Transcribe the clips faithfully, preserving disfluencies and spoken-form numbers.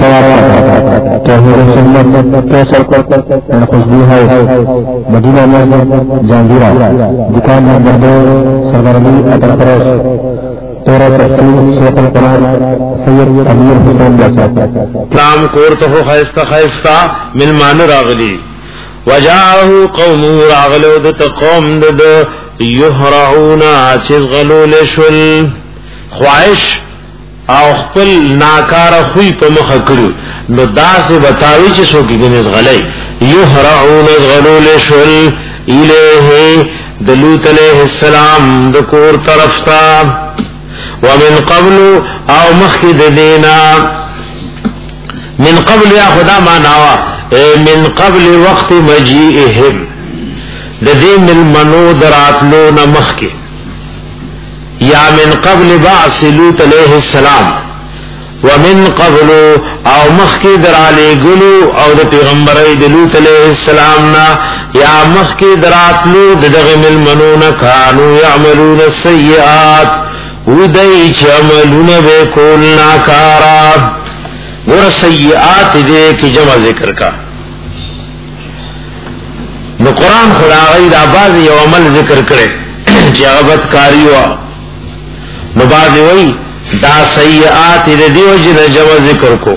ثواب توحید سنت کیسر خوشبو ہے مدینہ مسجد جہانگیرہ دکان نمبر دو سردار علی اٹل فروش تورا تحقیق شیخ القرآن سید امیر حسین جیسا نام کورتو خیستا خیستا ملمان راغلی وجاہو قومو راغلو دت قوم دد یحرعونا چیز غلول شل خواہش او خپل ناکار خوی په مخ کړو نو داسې بتاوی چې څوک یې غلای یحرعون غلول شل الیه دلوت علیہ السلام د کور طرف تا ومن قبل او مخکد دینا من قبل یا خدا ما ناوا من قبل وقت مجیئهم د دې من منو دراتلو نه مخکې یا من قبل بعث لوط علیہ السلام ومن قبل او مخکی درالی گلو او د پیغمبر لوط علیہ السلام نا یا مخکی دراتلو دغم المنون کانو یعملون السیئات ودئی چ عملون بے کول ناکارا ور سیئات دے کی جمع ذکر کا نو قرآن خدا غیر آباز یو عمل ذکر کرے چی غبت کاری وا نو بعض وی دا سیئات دے دیو جن جمع ذکر کو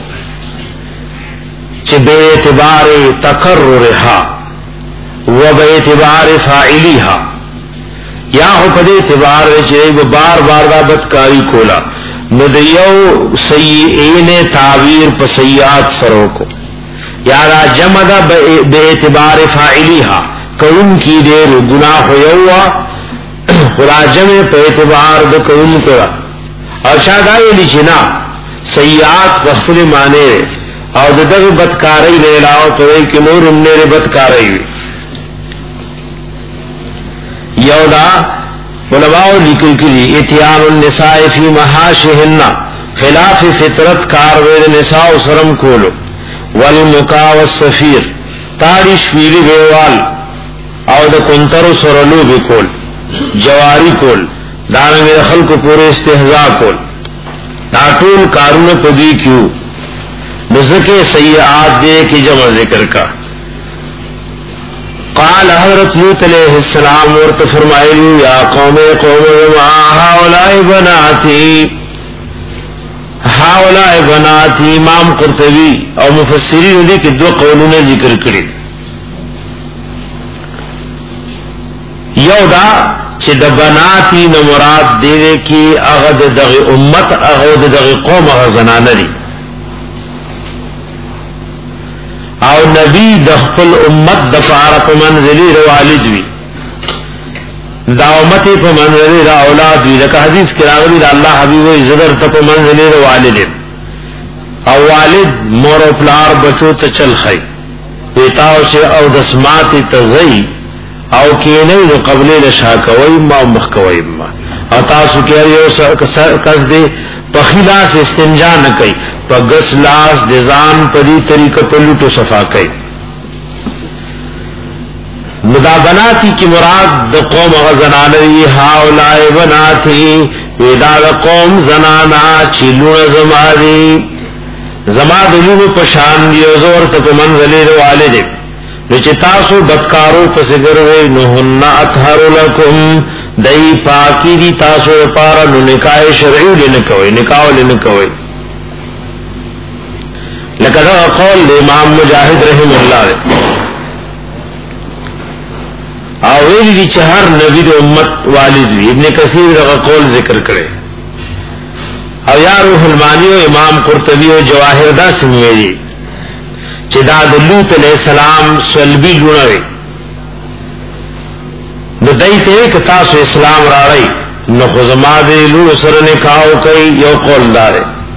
چی بے اعتبار تقررها و بے اعتبار فاعلیها یا ہو پدے اعتبار چی بار بار دا بدکاری کولا نو دیو سیئین تعبیر پا سیئات سرو کو یا را جمع دا بے اعتبار فاعلیها کون کی دیر گناہ ہویا خدا جمع پہ اعتبار دا کون کرا اور شاید آئی لیچنا سیئات وخفل مانے اور دا دا بدکاری لیلاو پوئی کہ نور امنے بدکاری ہوئی یودا علماء لکل کلی اتیان النساء فی محاشہن خلاف فطرت کارویر نساء سرم کولو والمکا والسفیر تاری شویلی بیوال او دا کنتر سرلو بکول جواری کول دانا میرے خلق پورے استحضاء کول ناٹول کارون پدی کیوں نزک سیئات دے کی جمع ذکر کا قال حضرت لوط علیہ السلام ورت فرمائلو یا قوم قوم ما هؤلاء بناتی هؤلاء بناتی امام قرطبی او مفسرین دے کہ دو قولوں نے ذکر کری یو دا چه د بناتی نو مراد دے کی اغد دغ امت اغد دغ قوم غزنان دی او نبی د خپل امت د فار په منزلی رو والد وی دا امت په منزلی را اولاد وی لکه حدیث کې راغلی دا الله حبیب وی زدر ته په منزلی رو والد او والد مور او پلار بچو ته چل خی پیتاو شه او دسمات تزئی او کینه نو قبل لشا کوي ما مخ کوي ما او تاسو کې یو کس دی په خلاص استنجا نه کوي په غس لاس د ځان په دې طریقه په لټو صفا کوي مدابناتی کی مراد د قوم غزنانوی هاولای بناتی ودا د قوم زنانا چلو زمادی زما دلو پشان دی زور ته منزل والد چې تاسو بدکارو پس ګروي نو هن اطهر لكم دای پاکی دی تاسو لپاره نو نکاح شرعي لنه کوي نکاح لنه کوي لکه دا قول د امام مجاهد رحم الله او ویلی دی چې هر نبی د امت والد وی ابن کثیر دا قول ذکر کړي او یا روح المانی او امام قرطبی او جواهر دا سموي چې دا د لوط علیہ السلام سلبی لونه نو دایته ک تاسو اسلام راړی نو خو زما د لوط سره نکاح کوي یو قول دار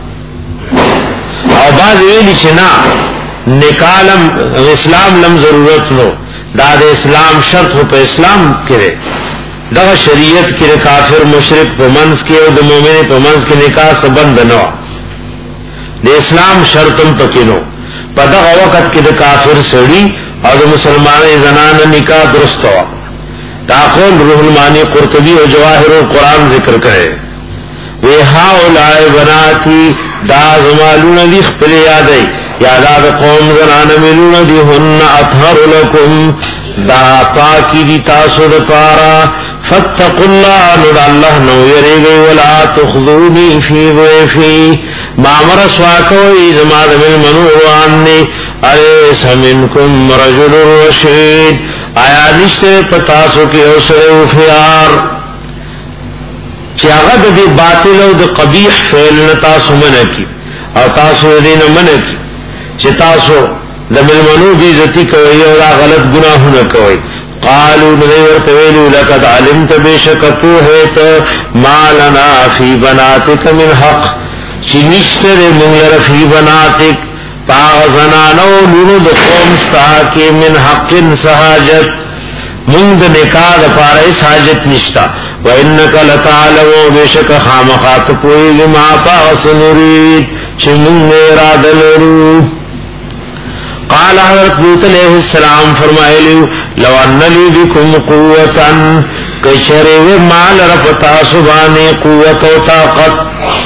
او بعد ویلی چې نا نکالم اسلام لم ضرورت نو دا د اسلام شرط په اسلام کې دا شریعت کې کافر مشرک په منځ کې او د مؤمن په منځ کې نکاح سبند نه د اسلام شرطم پکې نو په دا وخت کې د کافر سړي او د مسلمانې زنانه نکاح درست وا دا قول روح المانی قرطبی او جواهر القرآن ذکر کړي وی هاولای بناتی دا زمالون دی خپل یادی یادا دا قوم زنان ملون دی هن اطهر لکم دا پاکی دی تاسو دا پارا فاتقوا اللہ ند اللہ نو یریگی ولا تخذونی فی ضیفی مامر سواکوئی زماد من منوانی الیس منکم رجل رشید آیا نشتے پتاسو کی اوسر وفیار چی آغا دا دی باطل و دا قبیح فعلن تاسو منکی او تاسو دین منکی چی تاسو دا ملمنو بیزتی کوئی او دا غلط گناہو نکوئی قالوا ندیور تویلو لکد علمت بیشکتو ہے تو ما لنا فی بناتک من حق چی نشتر منگر فی بناتک پاغزنانو لونو دا قومستا کی من حق سحاجت منگ دا نکاح دا پارائس حاجت نشتا وَإِنَّكَ لَتَعْلَمُ بِشَكَ خامخات پوئی لما پاغس نرید چی منگ اراد لرو قال حضرت لوط علیہ السلام فرمائے لیو لو ان لی بکم قوتا کچرے و مال رفتا سبانے قوت و طاقت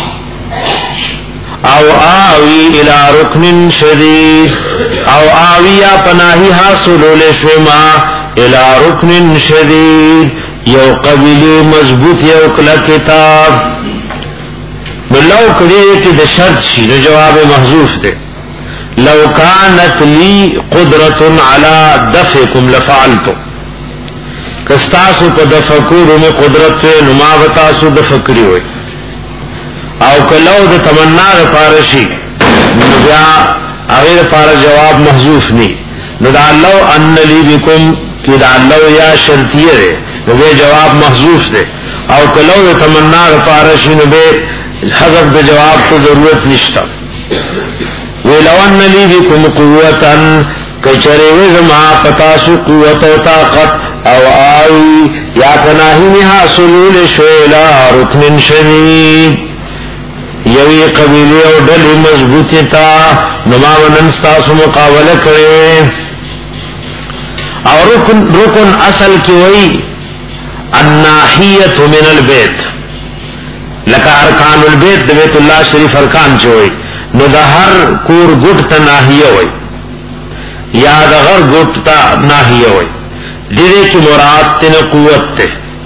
او آوی الى رکن شدید او آوی یا پناہی حاصلو لشوما الى رکن شدید یو قبیلی مضبوط یو کلا کتاب ملو کریے کی دا شرط شی نو جواب محذوف دے لو کانت لی قدرت علی دفعکم لفعلتو کستاسو پا دفکورو میں قدرت فے نما بتاسو دفکری ہوئی او کلو دا تمنا دا پارشی نو بیا اغیر پار جواب محذوف نی نو دا لو ان لی بکم کی دا لو یا شرطیہ دے نو بے جواب محذوف دے او کلو دا تمنا دا پارشی نو بے حذف دا جواب تو ضرورت نشتا وَلَوَنَّ لِي بِكُمْ قُوَّةً کچرے وزما پتاسو قوت و طاقت او آئی یا پناہی میں حاصلول شویلا رکن شدید یوی قبیلی او ڈلی مضبوطی تا نما وننستاسو مقابلہ کرے اور رکن, رکن اصل کی وئی الناحیت من البیت لکا ارکان البیت بیت اللہ شریف ارکان چوئی نو دا ہر کور گٹ تا ناحیہ ہوئی یا دا غر گٹ تا ناحیہ ہوئی دیرے کی مراد تینا قوت تے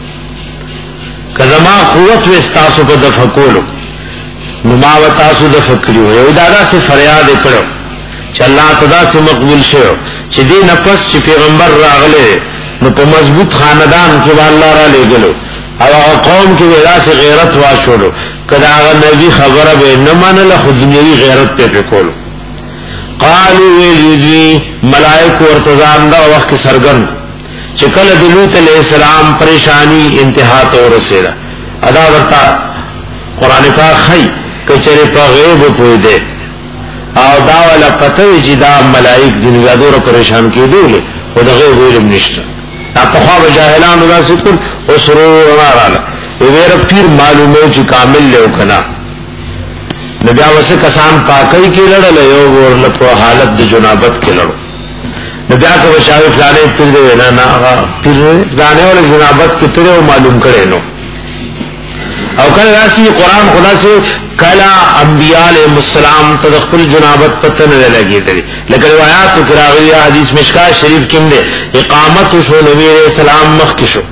کزما قوت و استاسو پا دفکولو نو ما و تاسو دفکریو یو دادا سے فریاد کرو چا اللہ تدا سے مقبول شو چی دی نفس چی پیغمبر راغلے نو پا مضبوط خاندان کی با اللہ را لے گلو او قوم کی ویدا سے غیرت واشولو کدا آغا نبی خبر بے نمان لخو دنیاوی غیرت پہ پہ کولو قالو ویلیدوی ملائک ورتزاندہ وقت سرگرن چکل دلوت علیہ السلام پریشانی انتہا تو رسیدہ ادا ورطا قرآن پاک خی کچرے پا غیب پوئی دے او داوالا پتوی چی دا ملائک دنیا دور پریشان کی دولے خود غیب علم نشتا تا پخواب جاہلان ادا سکن اسرور نارالا ویرا پیر معلومو چی کامل لے کنا نبیا وسے کسان پاکی کی لڑا لیو ور لپو حالت دی جنابت کی لڑو نبیا کو بشاوی فلانے پیر دے نا نا پیر دانے والے جنابت کی ترے و معلوم کرے نو او کل راسی قرآن خدا سے کلا انبیاء علیہ السلام تدخل جنابت پتن دے لگی تری لیکن روایات تو کراغی حدیث مشکا شریف کم دے اقامت شو نبی علیہ السلام مخکشو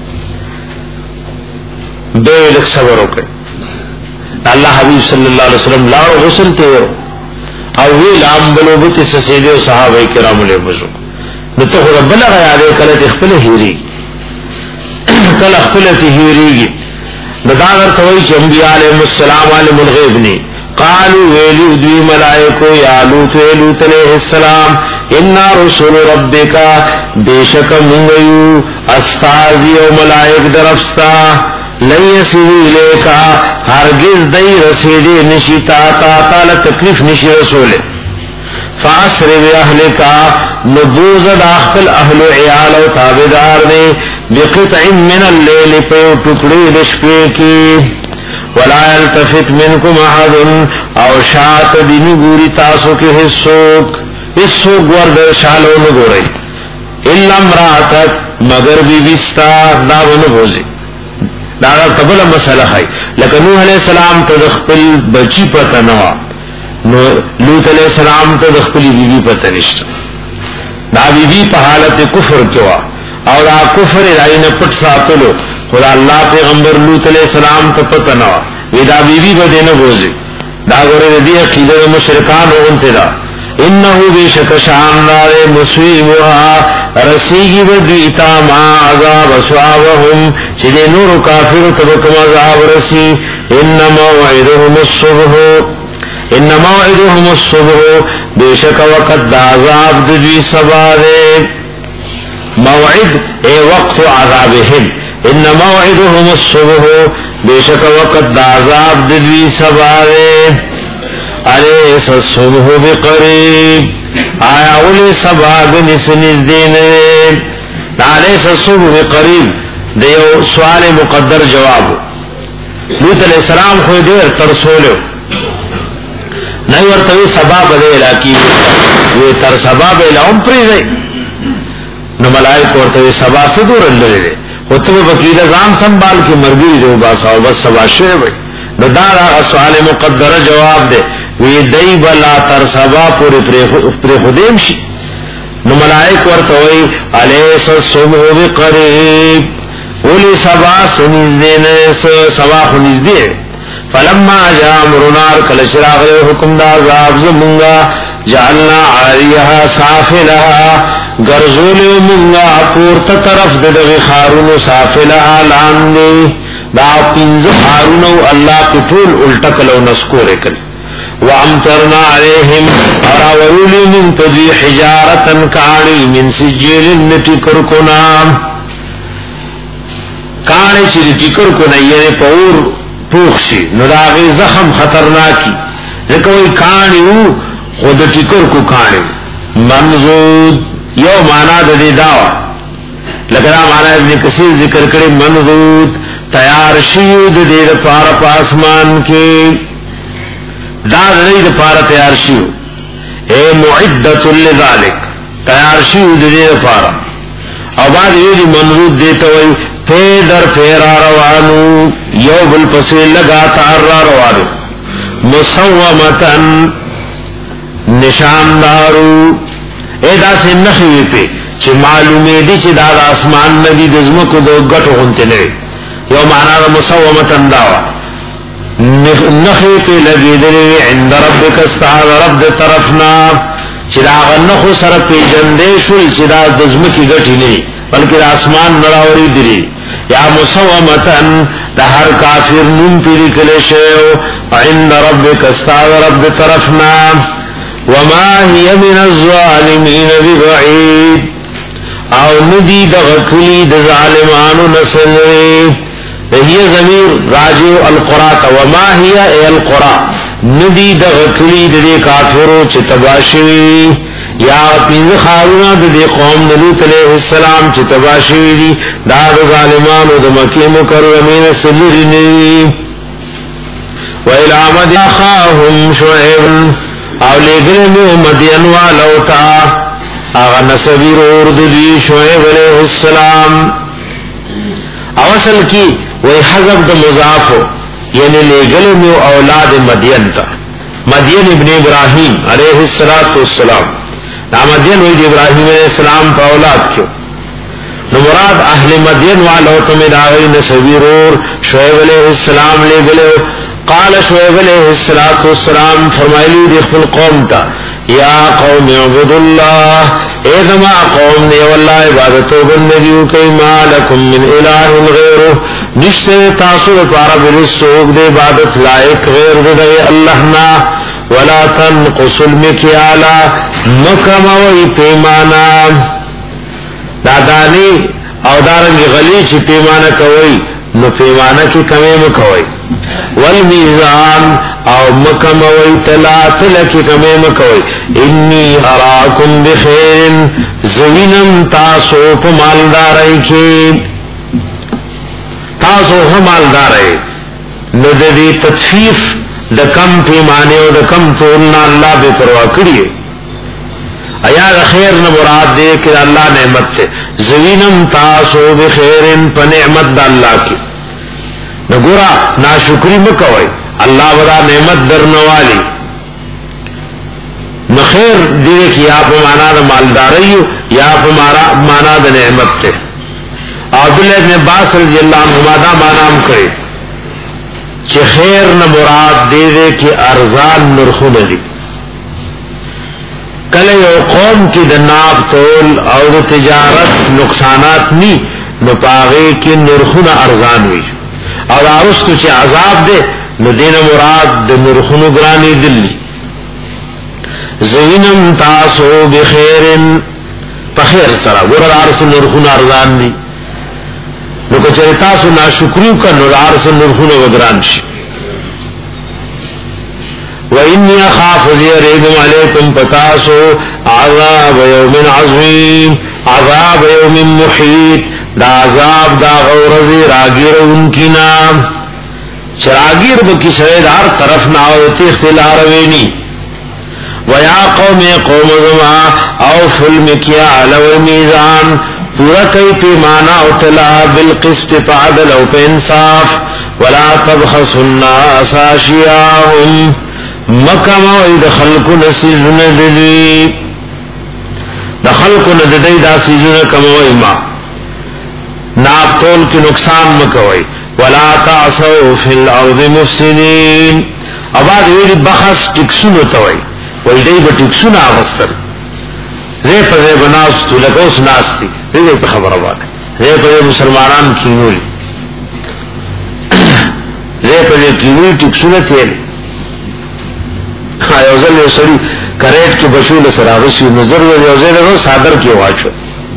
بے لکھ صبر ہو گئے اللہ حبیب صلی اللہ علیہ وسلم لارو غسل تے ہو او وی لام بلوبت سسیدے و صحابہ کرام علیہ وسلم نتو خود بلغ یادے کلت اخفل ہیری کل اخفلت ہیری گی نداغر توئی چی انبیاء علیہ السلام عالم الغیب نی قالو ویلو دوی ملائکو یا لوت ویلوت علیہ السلام انا رسول ربکا بیشک منگیو استازی و ملائک درفستا لیسیوی لیکا ہرگز دی رسیدی نشی تا تا تالا تکلیف نشی رسولے فاسر بی اہلکا نبوز داخل اہل عیال و تابدار دے بقطع من اللیل پہ ٹکڑی دشپے کی ولا یلتفت منکم احد او شاعت دینی گوری تاسو کے حصوک حصوک ورد شالو نگو رہی اللہ امراتک مگر بی بستا داو نبوزی دا قبل مسئلہ ہے لکه نوح علیہ السلام ته خپل بچی پته نه نو لوط علیہ السلام ته خپل بیبي پته نشته دا بیبي په حالت کفر کې وا او دا کفر راي نه پټ ساتلو خدا الله پیغمبر لوط علیہ السلام ته پته نه وی دا بیبي به نه بوزي دا غره دې عقیده مشرکان اونته دا انه بیشک شاندار مصیبها رسیگی بدیتا ما عذاب اسوابهم چلی نور کافر تبکم عذاب رسی انما وعدهم الصبح انما وعدهم الصبح بیشک وقت دا عذاب دوی سبا دے موعد اے وقت عذابهم انما وعدهم الصبح بیشک وقت دا عذاب دوی سبا دے علیس الصبح بقریب آیا اولی سبا بنس نزدین علیس الصبح بقریب دیو سوال مقدر جواب لوط علیہ السلام خوی دیر ترسولو نئی ورطوی سبا بدے علاقی وی تر سبا بیلا ام پریزے نو ملائک ورطوی سبا صدور اللہ دے خطب بکیل ازام سنبال کی مرگی جو باسا و بس سبا شوئے بھئی نو دارا سوال مقدر جواب دے وی دی بلا تر سبا پوری پری خودیم شی نو ملائک ورطوئی علیس الصبح بقریب اولی سبا سنیز دینے سبا خنیز دے فلما جا مرنار کلشراغ حکم دا عذاب زمونگا جعلنا عالیہا سافلہا گرزولی منگا پورتا طرف ددغی خارون سافلہا لاندے دا پینز خارونو اللہ کی طول الٹکلو نسکورے کل وامطرنا علیہم اراورولی من تدوی حجارتا کانی من سجیل نتی کرکنا کانی چی نتی کرکنا یعنی پور پوخشی نداغی زخم خطرناکی ذکوی کانی او خود ٹکر کو کانی منزود یو مانا دا دی داوا لکنا مانا ابن کثیر ذکر کرے منزود تیار شیود دی دا پارا پاسمان کی داد دی دا پارا تیار شیود اے معدت لذالک تیار شیود دی دا پارا او بعد یہ دی منزود دیتا ہوئی پیدر پیرا روانو یو بل پسی لگاتار را روانو مصومتن نشاندارو اے دا سے نخوی پہ چی معلومی دی چی دا دا اسمان ندی دزمکو دو گٹو غنتے نوی یو معنی دا مصومتن داوا نخوی پہ لگی دلی عند ربک استعاد رب دا طرفنا چی دا غنخو سر پی جندے شل چی دا دزمکی گٹی نوی بلکہ دا اسمان نراوری دلی یا مصومتن دا ہر کافر نم پیری کلے شیو عند ربک استعاد رب دا طرفنا وما هي من الظالمین ببعید او ندی دغکلی د ظالمانو نسلوی هي ضمیر راجع القرآ وما هي ای القرآ ندی دغکلی د کافرو چ تباشوی یا پینز خارونا د قوم لوط علیہ السلام چ تباشوی دی دا د ظالمانو د مکی مکرمین سلرنی و الى مدین اخاهم شعیب او لگل میں مدین والوتا آغا نصبیر ارد دی شعیب علیہ السلام او اصل کی وی حضب دا مضافو یعنی لگل میں اولاد مدین تا مدین ابن ابراہیم علیہ السلام نا مدین وی دی ابراہیم علیہ السلام پا اولاد کیوں نمراد اہل مدین والوتا میں داغی نصبیر ار شعیب علیہ السلام لگلو قال شعیب علیہ السلام فرمائلی دیخ القوم تا یا قوم عبد اللہ اے دما قوم نے واللہ عبادتو بندگیو کئی ما لکم من الہ غیرو نشتے تاثر پارا برسوک دے عبادت لائق غیر دے اللہنا ولا تنقص المکیالا مکموی پیمانا دادانی او دارنگی غلی چی پیمانا کوئی نو پیمانا کی کمی مکوئی والمیزان او مکموئی تلا تلا کی کمی مکوئی انی اراکم بخیر زوینم تاسو پا مالدارائی کی تاسو پا مالدارائی نو دی تطفیف دا کم پیمانے و دا کم تولنا اللہ بے پروا کریے ایا خیر نہ مراد دے کہ اللہ نعمت تے زوینم تاسو بخیر پا نعمت دا اللہ کی نګورا ناشکری مکوئ الله ودا نعمت درنوالی نو خیر دې کې یا په معنا د مالداري یا په معنا د نعمت ته. عبد الله ابن عباس رضی الله عنهما دا معنا هم کوي چې خیر نه مراد دې کې ارزان نرخونه دي. کله یو قوم کې د ناف تول او د تجارت نقصانات ني نو پاغه کې نرخونه ارزان وي او راوستو چې عذاب ده نو دینه مراد د نرخونو ګرانی دي. زینم تاسو بخیرن پخیر سره ګور ارس نرخونه ارزان دي نو که چېرې تاسو ناشکریو کړو ارس نرخونه وګران شي. وَإِنِّي أَخَافُ زِيَرِيدُمْ عَلَيْكُمْ پتاسو عذاب یوم عظیم عذاب یوم محیط دا عذاب دا غورزی راگیر ان کی نام چراگیر بکی سوید ہر طرف ناوتی اختلار وینی. وَيَا قَوْمِ قَوْمَ زَمَا أَوْفُوا الْمِكْيَالَ وَالْمِيزَانَ پورا کئی پیمانا اتلا بالقسط پعدل او پہ انصاف وَلَا تَبْخَسُوا النَّاسَ أَشْيَاءَهُمْ مکم او د خلقو نسیزون دلی د خلقو نددی دا سیزون کموئی ما نافتول کی نقصان مکوئی ولا تعصوا فی الارض مفسدین. اباد ویلی بخص ٹکسون توئی وی دی با ٹکسون آغستر زی پا زی بناستو لکوس ناستی زی پا خبر آباد زی پا زی مسلمانان کینولی زی پا زی کینولی ٹکسون تیلی یوزل یو سړي کریټ کې بشول سراغشي نظر یوزل له صادر کې واچو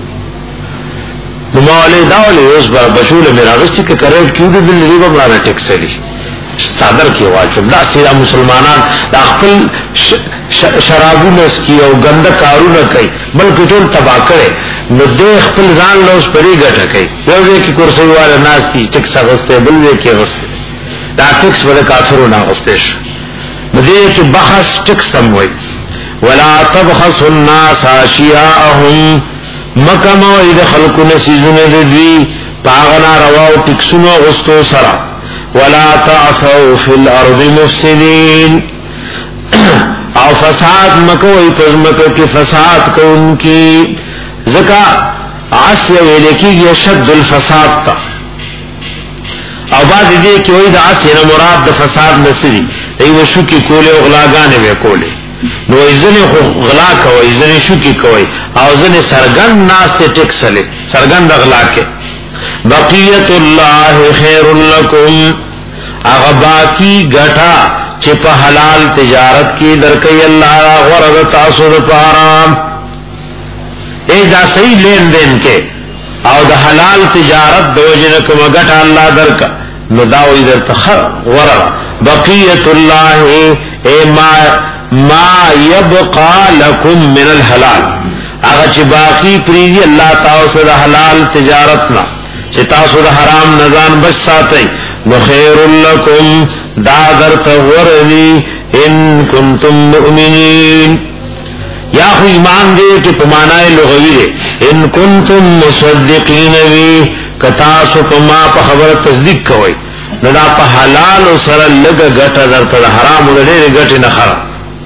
نو مالې داولې اوس بر بشول میراغشي کې کریټ کې د دې لري به را ټیکسلي صادر کې واچو دا سیدا مسلمانان د خپل شرابونه سکي او ګنده کارونه کوي بلکې ټول تباہ کړي نو د خپل ځان له اوس پرې ګټه کوي یو کې کرسي واره ناس دي ټیکس غسته بل دې کې غسته دا ټیکس ول کافرونو غسته مدیر کی بخص ٹکسم ہوئی ولا تبخصوا الناس اشیاءهم مکم وید خلق نسیزن دی پاغنا رواو ٹکسنو غستو سرا ولا تعثوا فی الارض مفسدین او فساد مکوئی پزمکو کی فساد کو ان کی ذکا عصی ویلکی یہ شد الفساد تا او بعد دې کې وای دا چې مراد د فساد نسری ایو شو کې کوله او غلاګانې وې کوله نو ایزنه غلا کوي ایزنه شو کې کوي او ځنه سرګن ناس ته ټیکسلې سرګن د غلا کې بقیت الله خیر لکم هغه باقی ګټا چې په حلال تجارت کې درکې الله غره تاسو لپاره ای دا صحیح لین دین کې او د حلال تجارت دوجنه کوم ګټه الله درکا نو داوی در تخر ورا بقیت الله ای ما ما يبقى لكم من الحلال هغه چې باقی پریږي الله تاسو د حلال تجارت نه چې تاسو د حرام نزان بچ ساتي نو خیر لکم دا در تورنی ان کنتم مؤمنین یا خو ایمان دې کې په معنی لغوی دی ان کنتم مصدقین وی کتا سو کما په خبره تصدیق کوي نو دا په حلال او سره لګ غټه درته حرام ولې غټه نه خراب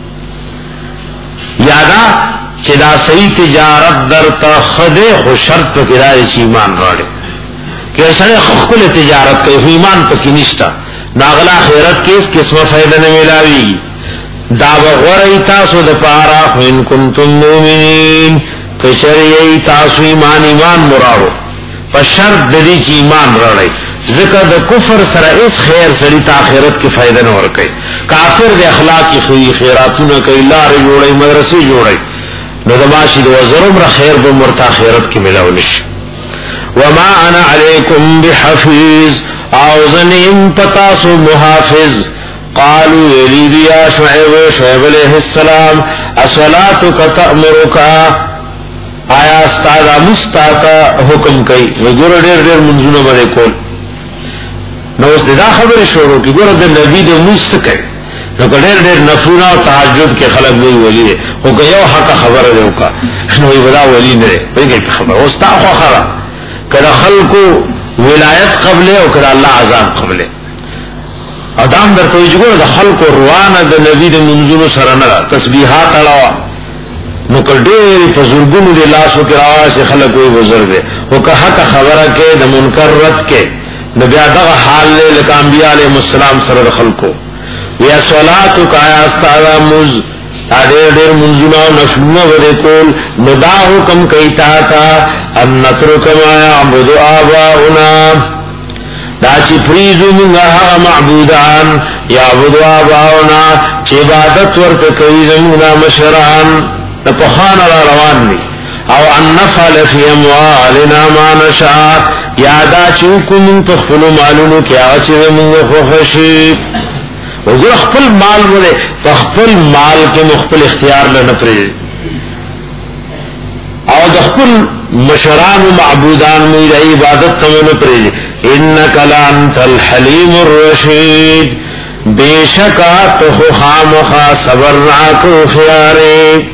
یادا چې دا صحیح تجارت درته خده خو شرط په کړای شي ایمان راړي کې سره خپل تجارت کوي ایمان پکې نشتا ناغلا خیرت کې اس قسمه فائدہ نه ملاوي دا وغوری تاسو د پارا ان کنتم مومنین کشری تاسو ایمان ایمان مرارو په شرط د دې چې ایمان راړی ذکر د کفر سره اس خیر سړي ته آخرت کې فائدہ نه ورکړي کافر د اخلاقی خوې خیراتونه کوي لارې جوړي مدرسې جوړي نو دماشي د وزرم را خیر به مرته آخرت کې ملاول شي وما انا علیکم بحفیظ او زنیم پتاسو محافظ قالوا يلي يا شعيب شعيب عليه السلام الصلاه تأمرك آیا استاد مستاتا حکم کوي وګور ډېر ډېر منځونه باندې کول نو اوس دا خبره شروع کی ګور د نبی د مستکه نو ډېر ډېر نفلونه او تهجد کې خلک وی ولي او که یو حق خبره وکړه نو وی ولا ولي نه وي خبره اوس تا خو خبره کله خلکو ولایت قبل او کړه الله عذاب قبل ادم درته وجګو د خلق روانه د نبی د منزلو سره نه تسبیحات اړه نو کډې په زورګونو د لاسو کې راځي خلک وي بزرګ او که حق خبره کې د منکر رد کې نو بیا دغه حال له لکه انبیاء علیهم السلام سره د خلکو یا صلات کا استعاذ مز ډېر ډېر منځونه او نفلونه ورکول نو دا حکم کوي تا تا ان نترک ما يعبد آباؤنا دا چې پریزو موږ هغه معبودان یعبد آباؤنا چې عبادت ورته کوي زموږ مشران د پخان را روان دي او ان نفعل فی اموالنا ما نشاء یادا چې کوم تخفل مالونو کې هغه چې موږ خوښي وګور خپل مال ولې خپل مال کې مخفل اختیار نه پرې او د خپل مشران و معبودان مې د عبادت ته نه پرې انک لانت الحلیم الرشید بیشکا تو خامخا صبرناک و خیارے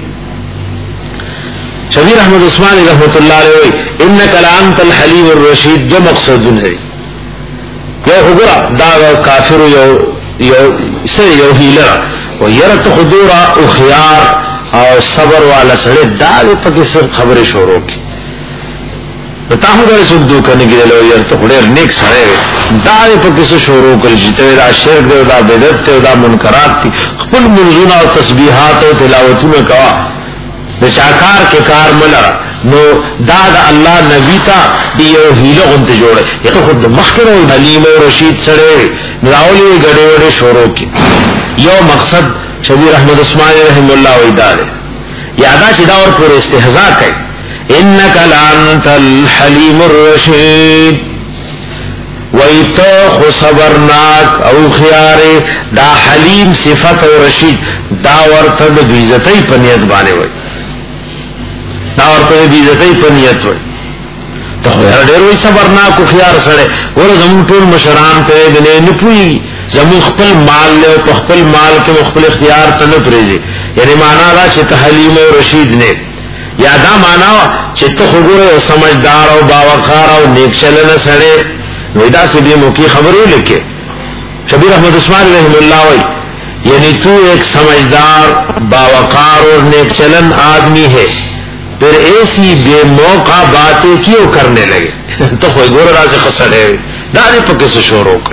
شبیر احمد عثمانی رحمت اللہ علیہ انک لانت الحلیم الرشید دو مقصد ہے یو خبرہ دا کافر یو یو سر یو ہیلر و یرت خدورا او خیار او صبر والا سڑے داوی پکی سر خبر شورو کی تاہم گره سوک دوکانی گرلو یرت خدیر نیک سڑے داوی پکی سر شورو کل جیتے دا شرک دے دا بدت دے دا منکرات تی خپل منزون او تسبیحات او تلاوتون کوا بچاکار کے کار ملر نو دا دا اللہ نبی تا دیو ہیلو غنت جوڑے یکو خود مخکر و حلیم و رشید سڑے نراولی گڑے وڑے شورو کی یو مقصد شبیر احمد عثمانی رحم اللہ ویدارے یادا چدا اور پور استحضاء کئی انکا لانت الحلیم الرشید ویتو خو صبرناک او خیارے دا حلیم صفت و رشید دا ورطد بیزتی پنیت بانے وی دا ورته دې عزتې په نیت وي ته هر ډېر وي صبرناک او خيار سره ور زمون ټول مشران ته دې نه پوي زمون خپل مال له خپل مال کې خپل اختیار ته نه پریږي یعنی معنا دا چې ته حلیم او رشید نه یا دا معنا چې ته خبره او سمجھدار او باوقار او نیک چلنه سره وې دا چې دې مو کې خبرو لیکي شبیر احمد عثمانی رحم اللہ وی یعنی تو ایک سمجھدار باوقار اور نیک چلن آدمی ہے پھر ایسی بے موقع باتیں کیوں کرنے لگے تو کوئی گور راز خسر ہے داری پکے سے شورو کر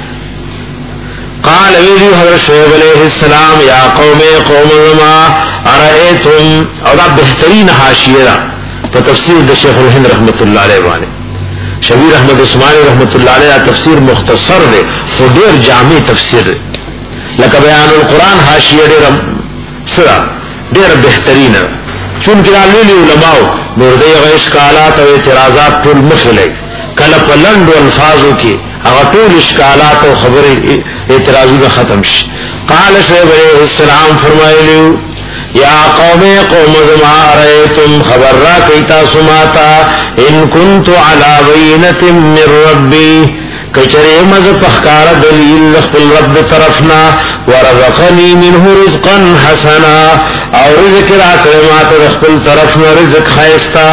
قال ویلیو حضرت شعیب علیہ السلام یا قوم قوم زما ارائیتم اور دا بہترین حاشیہ دا تو تفسیر دا شیخ الہند رحمت اللہ علیہ وانے شبیر احمد عثمانی رحمت اللہ علیہ تفسیر مختصر دے تو دیر جامع تفسیر دے لکہ بیان القرآن حاشیہ دیر سرا دیر بہترین ہے چونکہ علیلی علماء نوردی اشکالات و اعتراضات طول مخلے کلپ لند و الفاظوں کی اگر طول اشکالات و خبر اعتراضوں کا ختم شی قال شعیب علیہ السلام فرمائے لیو یا قوم قوم زما ارائیتم خبر را کیتا سماتا ان کنتو علا بینت من ربی کچرے مز پخکار دلیل خپل رب طرفنا ورزقنی منه رزقا حسنا اور رزق را کرمات خپل طرفنا رزق خیستا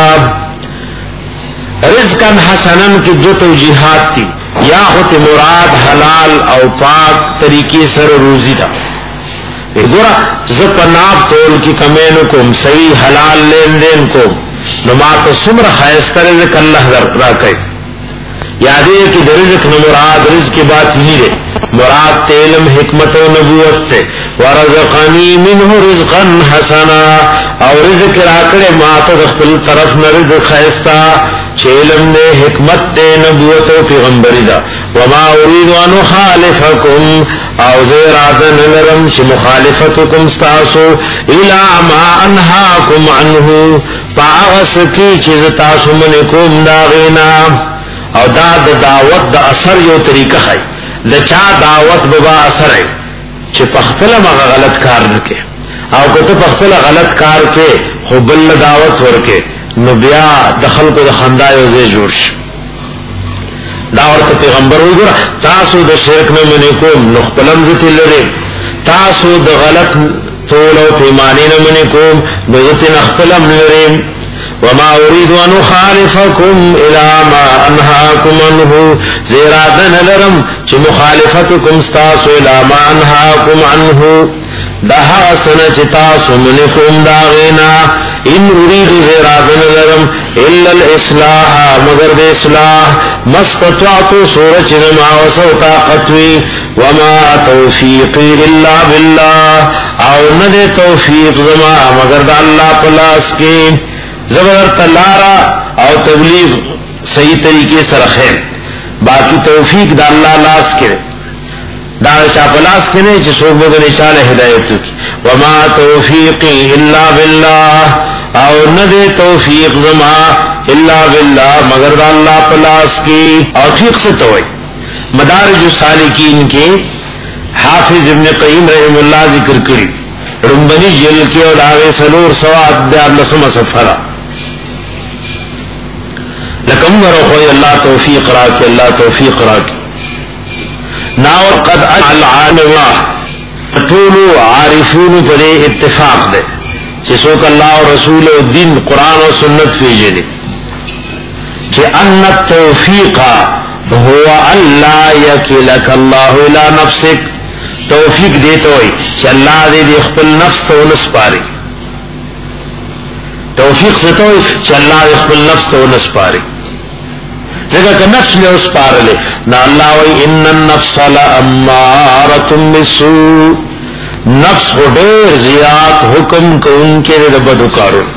رزقا حسنا کی دو توجیحات تھی یا خود مراد حلال او پاک طریقے سر روزی دا گورا زپناف تول کی کمینو کم صحیح حلال لین دین کو نمات سمر خیستا رزق اللہ را کئی یادے کہ رزق نہ مراد رزق کی بات ہی ہے مراد علم حکمت و نبوت سے ورزقنی منہ رزقا حسنا اور رزق راکڑے مات خپل طرف نہ رزق خیستا علم نے حکمت دے نبوت و پیغمبری دا وما اريد ان اخالفكم او زیرادن لرم چ مخالفتکم استاسو الى ما انهاكم عنه فاغس کی چیز تاسو من کوم داغینا او دا دا دعوت دا اثر یو طریقہ ہے دا چا دعوت ببا اثر ہے چھ پختل مغا غلط کار نکے او کتو پختل غلط کار کے خوبل دعوت ورکے نو بیا دخل کو دا خندائیو زی جوڑش دعوت پیغمبر ہوئی گورا تاسو دا شرک نمانی کوم نخپلم زتی لرے تاسو دا غلط تولو پیمانی نمانی کوم نزتی نخپلم لرے وما اريد ان اخالفكم الى ما انهاكم عنه زیرادن لرم چ مخالفتکم استاسو الى ما انهاكم عنه دها سن چتا سمنکم داغینا ان اريد زیرادن لرم الا الاصلاح مگر د اصلاح مستطعت سورج ما وسو طاقتوی وما توفیقی الا بالله او نه توفیق زما مگر د الله پلاس کې زبر تلارا او تبلیغ صحیح طریقے سره خیر باقی توفیق د الله لاس کې دا شاپلاس کې نه چې څوک به چاله هدایت وکي وما توفیقی الا بالله او نه توفیق زما الا بالله مگر د الله پلاس کې توفیق سے توي مدارج السالکین کے حافظ ابن قیم رحم اللہ ذکر کری رنبنی جل کے اور آگے سلور سواد دیار لسم سفرہ لکم ورخوی اللہ توفیق راکی اللہ توفیق راکی ناور قد العالم طولو عارفون پر اتفاق دے جسوک اللہ و رسول و دین قرآن و سنت فیجے دے کہ ان التوفیقہ هو اللہ یکلک اللہ الى نفسک توفیق دیتا ہوئی کہ اللہ دے دے خپل نفس تو نسپاری توفیق سے تو کہ اللہ دے خپل نفس تو نسپاری جگہ کہ نفس نے اس پار لے نا اللہ وی ان النفس لامارتم بالسوء نفس کو دیر زیاد حکم کو ان کے دے بدو کارون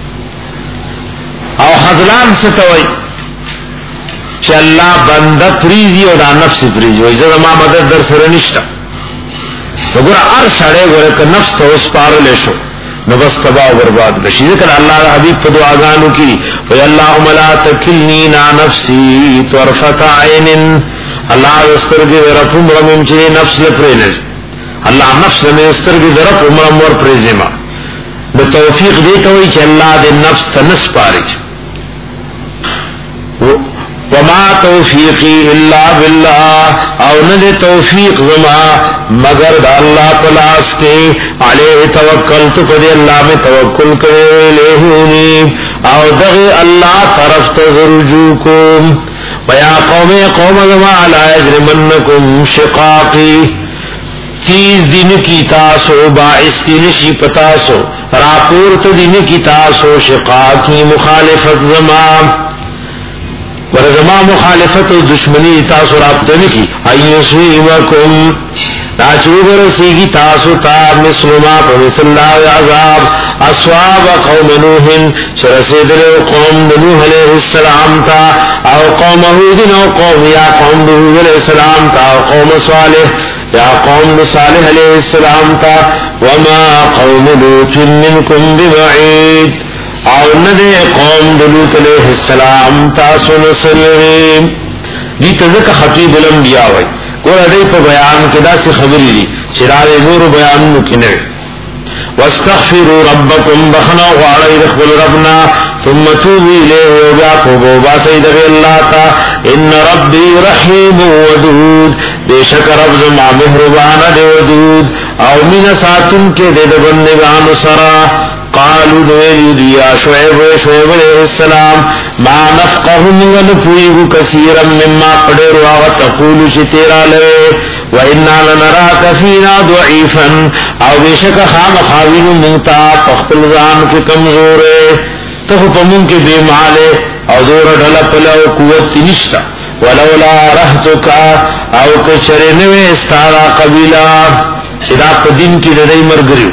او حضلان سے تو کہ اللہ بندہ پریزی اور نفس پریزی ویسے ما مدد در سر نشتا نگر ار سڑے گورے کہ نفس تو اس پار لے شو نبس تباہ و برباد بشی ذکر اللہ حبیب پدو آگانو کی وی اللہم لا تکلنی نا نفسی طرفت عین اللہ استرگی ورپ امرم چنی نفس لپریلز اللہ نفس میں استرگی ورپ امرم ور پریزیما بتوفیق دیتا ہوئی کہ اللہ دے نفس تنس پاری وما توفیقی الا باللہ او ند توفیق زما مگر دا اللہ پلاس کے علیہ توکلت پدی اللہ میں توکل کرے لیہونی او دغی اللہ طرف تزرجوکم ویا قوم قوم زما لا یجرمنکم شقاقی تیز دن کی تاسو باعث دن شی پتاسو راپورت دن کی تاسو شقاقی مخالفت زما ورزما مخالفت و دشمنی تاسو رابطہ نکی ایسویمکم ناچوب رسیگی تاسو تا مسلما پمثل اللہ عذاب اصواب قوم نوحن چرسید لے قوم نوح علیہ السلام تا او قوم ہودن او قوم یا قوم نوح علیہ السلام تا او قوم صالح یا قوم صالح علیہ السلام تا وما قوم لوط منکم ببعید او ندے قوم دلوت علیہ السلام تاسو نسلیم دی تذک خطیب الانبیاء وی گوڑا دی پا بیان کدا سی خبری دی چرار نور بیان مکنر واستغفروا ربکم بخنا وعلی رخبل ربنا ثم توبی لے وبیا توبو باتی دغی اللہ تا ان ربی رحیم ودود بے شک رب زما مہربان دے ودود او من ساتن کے دے دبندگان سرا قالوا دویلی دیا شعیب شعیب علیہ السلام ما نفقه من پویگو کثیرا مما قدر آغا تقول شتیرا لے وإنا لنراك فینا ضعیفا او بیشک خام خاوین منتا پختل زان کے کمزورے تخپ من کے بے مالے او دور ڈھلا پلا قوت نشتا ولولا رہتکا او کچرے نوے استارا قبیلہ چدا پا دن کی ردائی مرگریو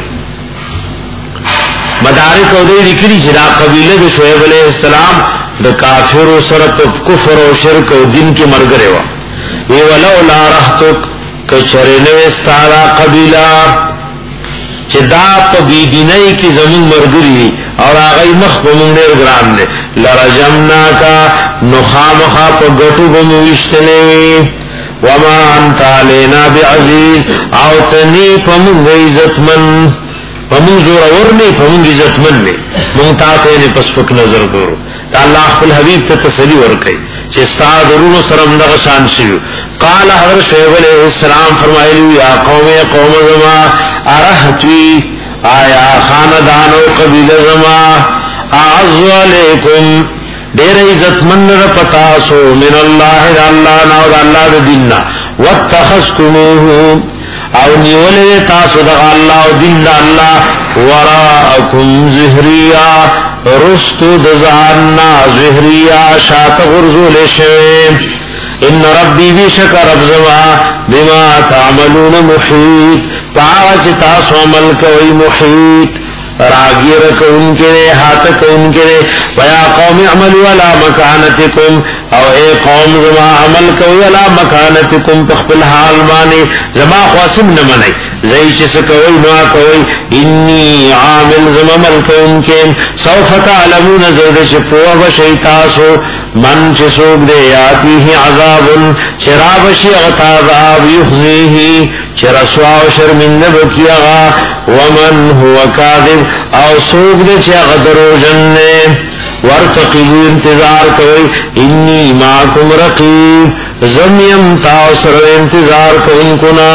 مدارک او دې لیکلي چې دا قبیله د شعیب علیہ السلام د کافر سره په کفر او شرک او دین کې مرګره و وی ولولا رحتک کچرنه استارا قبیله چې دا په بی دیني کې زمون مرګري او هغه مخ په مونږ ډیر ګران دي لرجمنا کا نخامخا په ګټو بمويشتلې وما انت علينا بعزيز او تني په مونږ عزتمن فمون زور ورنی فمون عزت من نی منتاتے نے پسپک نظر کرو اللہ خپل حبیب ته تسلی ورکړي چې استاد ورونو سره موږ شان شيو قال حضرت شعیب علیہ السلام فرمایلی یا قوم قوم زما ارهتی آیا خاندان او قبیله زما اعز علیکم دیر عزت من رپتاسو من اللہ دا اللہ نا دا اللہ دا دیننا واتخستموه او نیولے تاسو دا اللہ و دین دا اللہ وراءکم زہریا رستو دزاننا زہریا شاک غرزول شویم ان ربی بشک رب زما بما تعملون محیط پاچ تاسو عمل کوئی محیط راگیر کو ان کے ہاتھ کو ان کے ویا قوم عملوا علی مکانتکم او اے قوم زما عمل کو علی مکانتکم تخبل حال مانی زما خواسم نہ منی زئی چس کوئی نو کوئی انی عامل زما عمل کو ان کے سوف تعلمون زید شفوا و شیتاسو من چسوب دے آتی ہی عذاب چراب شیغت عذاب یخزیہی چرسوا و شرمند بکیغا ومن ہوا کاذب او سوگ دے چاہ درو جننے ورتقیبو انتظار کوئی انی ماکم رقیب زمیم تاؤسر انتظار کوئی کنا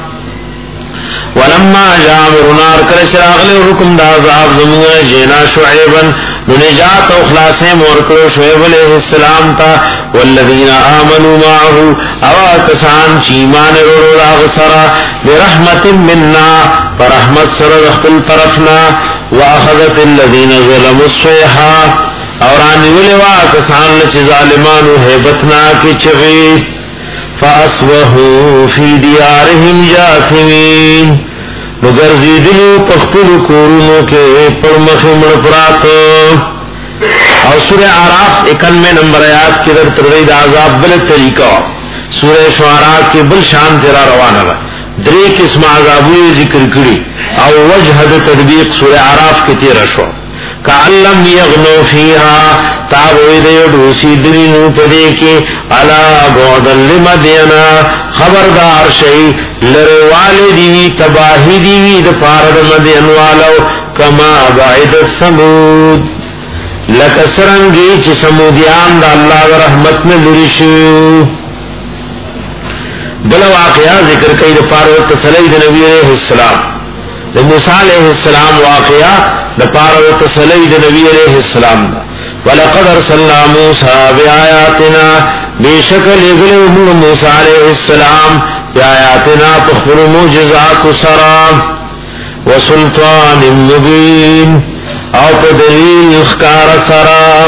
ولما جامرنار کرش راغلے حکم دا عذاب زمگا جینا شعیبا نجات و خلاصیں مورکلو شعیب علیہ السلام تا والذین آمنوا معہو او کسان چیمان رو راغ سرا برحمت مننا فرحمت سر رخل طرفنا واخذت الذین ظلموا الصیحہ اورانی ولوا کسان لچ ظالمانو حیبتنا کی چغی فاسوہو فی دیارہم جاثمین مگر زیدلو پخپل کورونو کے پرمخ مڑپرات اور سورہ آراف اکانوے نمبر آیات کی در تردید عذاب بل طریقہ سورہ شعراء کی بل شان تیرا روانہ گا دری قسم عذابوی ذکر کری او وجہ تدبیق سورہ آراف کی تیرہ شو کعلم یغنو فیہا تابوی دیو سیدنینو پدے کے علا بعدن لمدینا خبردار شئی لروالی دیوی تباہی دیوی دپارد مدین والو کما بعد سمود لکسرنگی چی سمودیان دا اللہ و رحمت میں لرشو بلا واقعہ ذکر کئی دپارد تسلی دا نبی علیہ السلام دا موسیٰ علیہ السلام واقعہ دپارد تسلی دا نبی علیہ السلام دا وَلَقَدْ أَرْسَلْنَا مُوسَىٰ بِآيَاتِنَا بِشَكَلِ غِلِوْمُ مُوسَىٰ عَلَيْهِ السَّلَامِ بِآيَاتِنَا تُخْبِرُ مُعْجِزَاتُ سَرَا وَسُلْطَانٍ مُبِينٍ او پدلیل اخکار سرا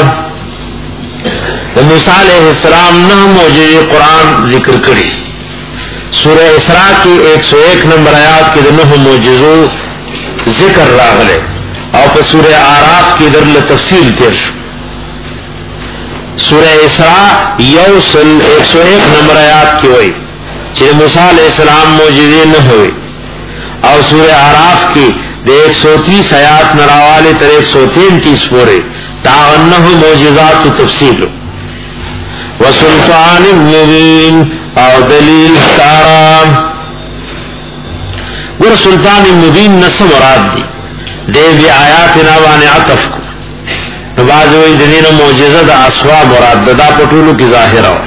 موسیٰ علیہ السلام نہ موجز قرآن ذکر کری سورہ اسراء کی ایک سو ایک نمبر آیات کی نہ موجزو ذکر راغلے اور پہ سورہ آراف کی در لتفصیل تیر شو سورہ اسراء یوسل ایک سو ایک نمبر آیات کی ہوئی چھے موسیٰ علیہ السلام موجزے نہ ہوئی اور سورہ آراف کی دے ایک سو تیس آیات نراوالے تر ایک سو تینتیس پورے تاغنہ موجزات و تفصیل وسلطان مبین اور دلیل کارام ور سلطان مبین نسم مراد دی دے بی آیات نوان عطف کو نبازوی دنین موجزہ دا اسوا مراد دا پٹولو کی ظاہر ہو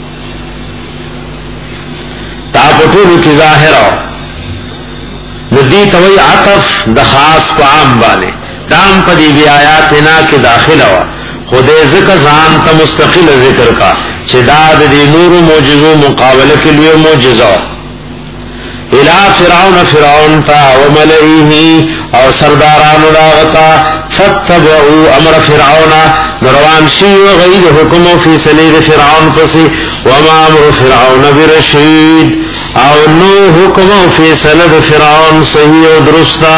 تا پٹولو کی ظاہر ہو ندی توی عطف دا خاص پا عام بانے دام پا دی بی آیات نا کے داخل ہوا خودے ذکر زان تا مستقل ذکر کا چھ داد دی نور موجزو مقابلہ کے لیے موجزہ الى فرعون فرعون تا وملئیہی اور سرداران راغتا فتبعو امر فرعون نروان شی وغید حکم فی سلید فرعون پسی وما امر فرعون برشید او نو حکم فی سلد فرعون صحیح و درستا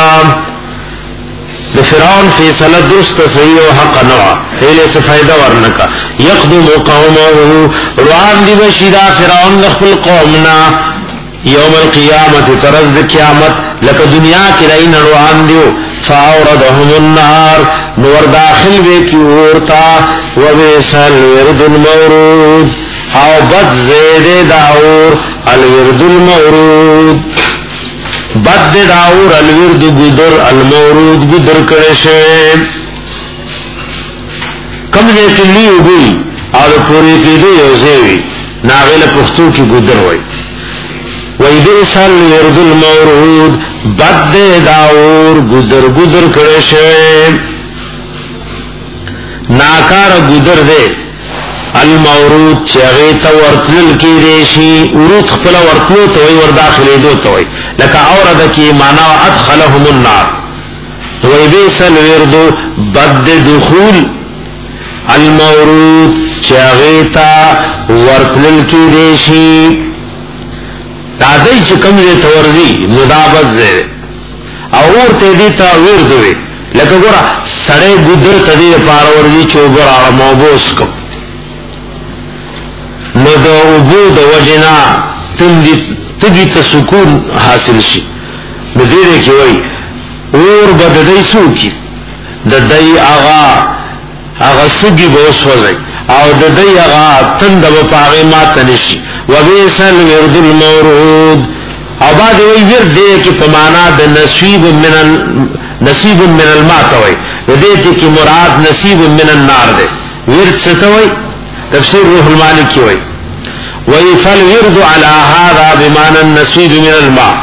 فرعون فی سلد درست صحیح و حق نوع ایلے سے فائدہ ورنکا یقدم قومه روان دی بشیدہ فرعون لخل قومنا یوم القیامت ترز قیامت لکا دنیا کی رئی نروان دیو فاوردهم النار نور داخل بے کی اورتا وبیسل ورد المورود او بد زید داور الورد المورود بد داور الورد گدر المورود گدر کرشے کم دے کلی ہوئی اور پوری کی دو یوزیوی ناغیل پختو کی گدر ہوئی وَإِبِئْسَ الْوِرْدُ الْمَوْرُودُ بَدْ دَاور گدر گدر کرشے ناکار گدر دے المورود چغیت ورتلل کی ریشی ورود خپل ورتلو توی ورداخلی دو توی لکا اورد کی مانا ادخلهم النار وی بیسل وردو بد دخول المورود چغیت ورتلل کی ریشی دادی چکم دے تورزی ندابت زیر اور تیدی تا وردوی لکا گورا سڑے گدر تدی پارورزی چوبر آرموبوس کم نو دا عبود وجنا تگی تا سکون حاصل شی نو دیره کی وی اور با دا دی سو کی دا دی آغا آغا سگی با اس وزی او دا دی آغا تند با پاغی ماتنشی و بیسل ورد المورود او بعد وی ورد دی کی پمانا دا نصیب من ال نصیب من الماتوی و دیتی کی مراد نصیب من النار دی ورد ستوی تفسیر روح المالک کی وی ویفل ورد علی هذا بمعنى النصیب من الماء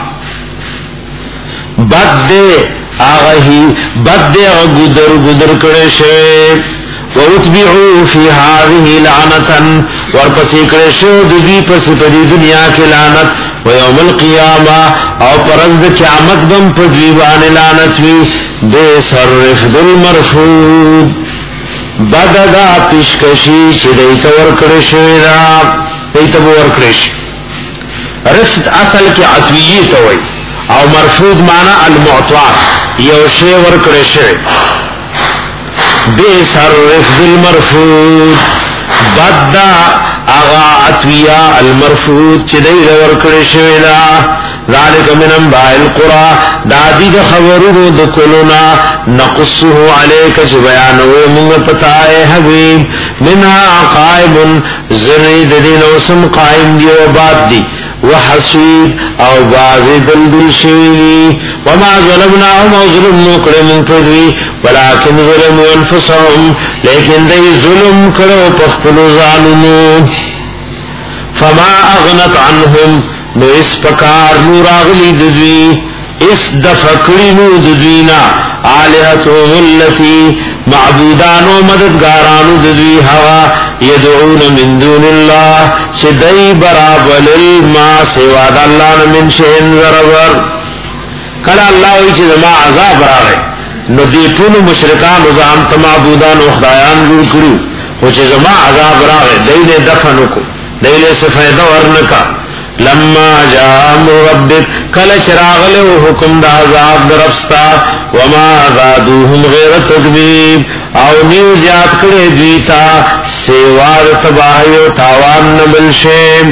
بد دے آغاہی بد دے آغا گدر گدر کرے شوے وَأُتْبِعُوا فِي هَذِهِ لَعْنَةً ورپسی کرے شو دوی پس پدی دنیا کے لعنت ویوم القیامہ او پرزد قیامت بم پدویبان لعنت وی بے صرف دل مرفود بددا پیشکشی چی دیتا ورکڑ شوی دا دیتا بورکڑ شوی رفت اصل کی عطویی توی او مرفود معنی المعطوات یو شی ورکڑ شوی بے صرف دل مرفود بددا اغا عطویہ المرفود چی دیتا ورکڑ شوی دا ذالک من انباء القرى دادی دا خبرو دا کلونا نقصه علیک چی بیانوے منگ پتائے حبیب منها قائم زرید دین وسم قائم دی و بات دی وحسید او باز دل دل شویلی وما ظلمناهم او ظلم نکڑے من پدوی ولیکن ظلم انفسهم لیکن دی ظلم کرو پخپلو ظالمون فما اغنت عنهم نو اس پکار نور آغلی ددوی اس دفکری نو ددوینا آلہتهم اللتی معبودانو مددگارانو ددوی ہوا یدعون من دون اللہ شدئی برابل الما سواد اللہ من شہن ضرور کلا اللہ وی چیز ما عذاب راگئے نو دیتون مشرکان وزام تمعبودان و خدایان جور کرو و چیز ما عذاب راگئے دینے دفنو کو دینے سے فیدہ ورنکا لما جاء امر ربک کل چراغ لے حکم دا عذاب درفستا وما زادوهم غیر تدبیب او نیو زیاد کرے دویتا سیوار تباہی و تاوان نبل شیم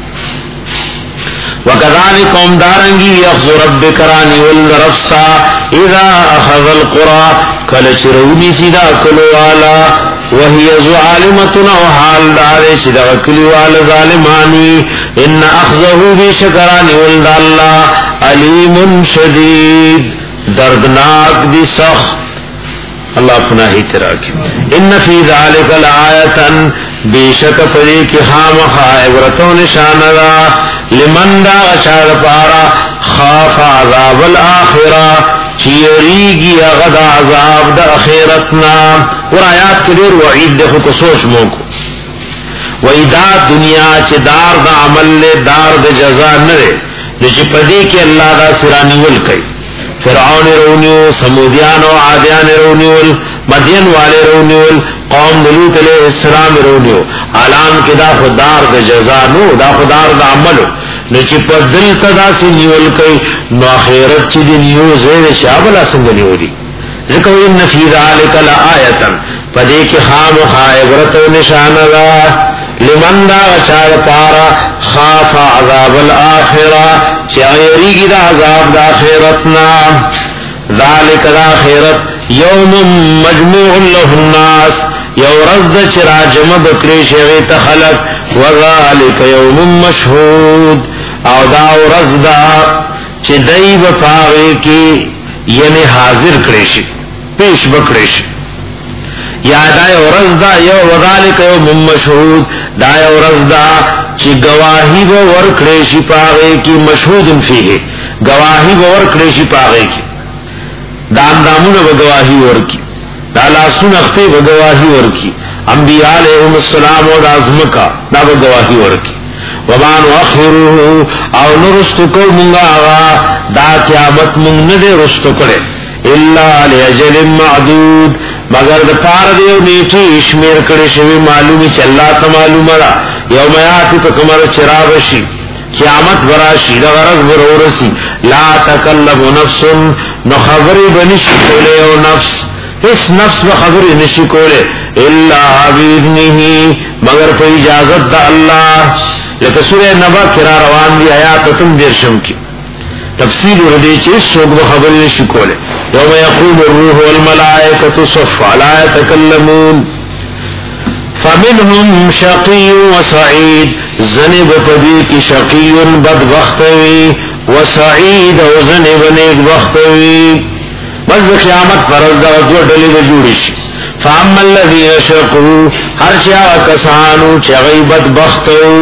وکذالک ام دارنگی یخذ ربک رانی والدرفستا اذا اخذ القرى کل چرونی سیدہ کلوالا وهي ظالمتنا وحال دارے شدہ کلیوال ظالمانوی ان اخذہو بی شکرانی ولد اللہ علیم شدید دردناک دی سخت اللہ پناہی تراکی ان فی ذالک لآیتا بی شک پری کی خامخا عبرتو نشاندہ لمن دا غشار پارا خاف عذاب الآخرہ چیریگی اغد عذاب دا اخیرتنا اور آیات کے دیر وعید دیکھو کو سوچ موکو وعیدات دنیا چی دار دا عمل لے دار دا جزا نرے نچی پدی کے اللہ دا سرانی ول کئی فرعون رونیو سمودیان و عادیان رونیول مدین والے رونیول قوم دلوت علیہ السلام رونیو علام کے دا خدار دا جزا نو دا خدار دا عملو نچی پا دل تدا سی نیول کئی نو آخیرت چی دی نیو زیر شابلا سنگ نیو دی ذکر ان فی ذالک لآیتا پدے کی خام و خائبرت و نشاندہ لمن دا غچار پارا خاف عذاب الآخرہ چیری گی دا عذاب دا آخرتنا ذالک دا آخرت یوم مجموع له الناس یو رزد چرا جمع بکری شغیت خلق وذالک یوم مشہود او دا رزد چی دی بپاغی کی یعنی حاضر کریشی پیش بکریشی یا دا یو رزد یو وذالک یوم مشہود دا یو رزد چی گواہی با ورکریشی پاغی کی مشہود فیه گواہی با ورکریشی پاغی کی دام دامون با گواہی ورکی دا لاسون اختی بگواہی ورکی انبیاء علیہم السلام و دا ازمکا دا بگواہی ورکی وما نؤخره او نرستو کو منگا آغا دا قیامت منگ ندے رستو کرے الا لأجل معدود مگر دا پار دیو نیٹی شمیر کرے شوی معلومی چا اللہ تا معلوم را یوم یاتی تا کمر چرابشی قیامت براشی دا غرض برورسی لا تکلم نفس نخبری بنشی کولے او نفس اس نفس بخبری نشی کولے الا بیدنہی مگر پا اجازت دا اللہ لکہ سورہ نبا کرا روان دی آیات تم درشم کی تفصیل ردی چیز سوک بخبری نشی کولے یوم یقوم الروح والملائکة صفا لا يتکلمون فمنهم شقی وسعید زنب پدی کی شقی بدبختوی وسعید و زنب نیک بختوی بس قیامت پر از دو ڈلی بجوڑش فاما الذین شقو ہر چاہ کسانو چغی بدبختو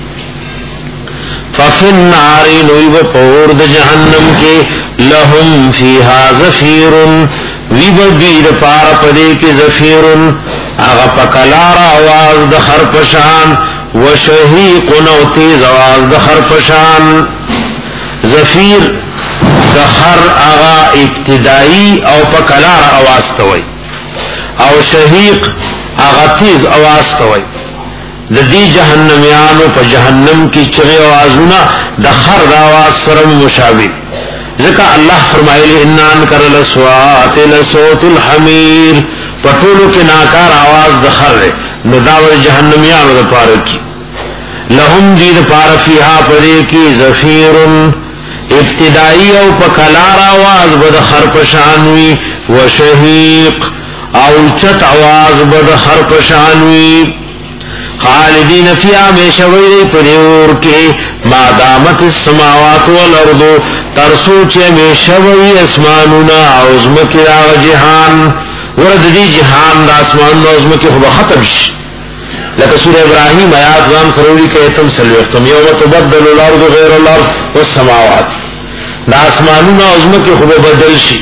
ففی النار نویب پورد جہنم کے لهم فیہا زفیر ویب بیر پار پدے کے زفیر آغا پکلار آواز دخر پشان و شہیق نو تیز آواز دخر پشان زفیر دخر آغا ابتدائی او پکلار آواز توئی او شہیق آغا تیز آواز توئی دی جہنمیانو پا جہنم کی چغی آوازونا دخر آواز سرم مشابه ذکا اللہ فرمائے انان کر لسوات لسوت الحمیر پٹولو کے ناکار آواز دخر رہے نداور جہنمیان دا پارکی لہم دید پار فیہا پدے کی زفیر ابتدائی او پکلار آواز بدخر پشانوی و شہیق او چت آواز بدخر پشانوی خالدین فیہا میں شویدی پریور کے ما دامت السماوات والارض ترسو چے میں شوی اسمانونا عظمکی راغ جہان ورد دی جہان دا اسمان دا عظمکی خوب ختم شی لکہ سورہ ابراہیم آیات وام سروری کے اتم سلویختم یوم تبدل الارض غیر الارض والسماوات دا اسمانونا عظمکی خوب بدل شی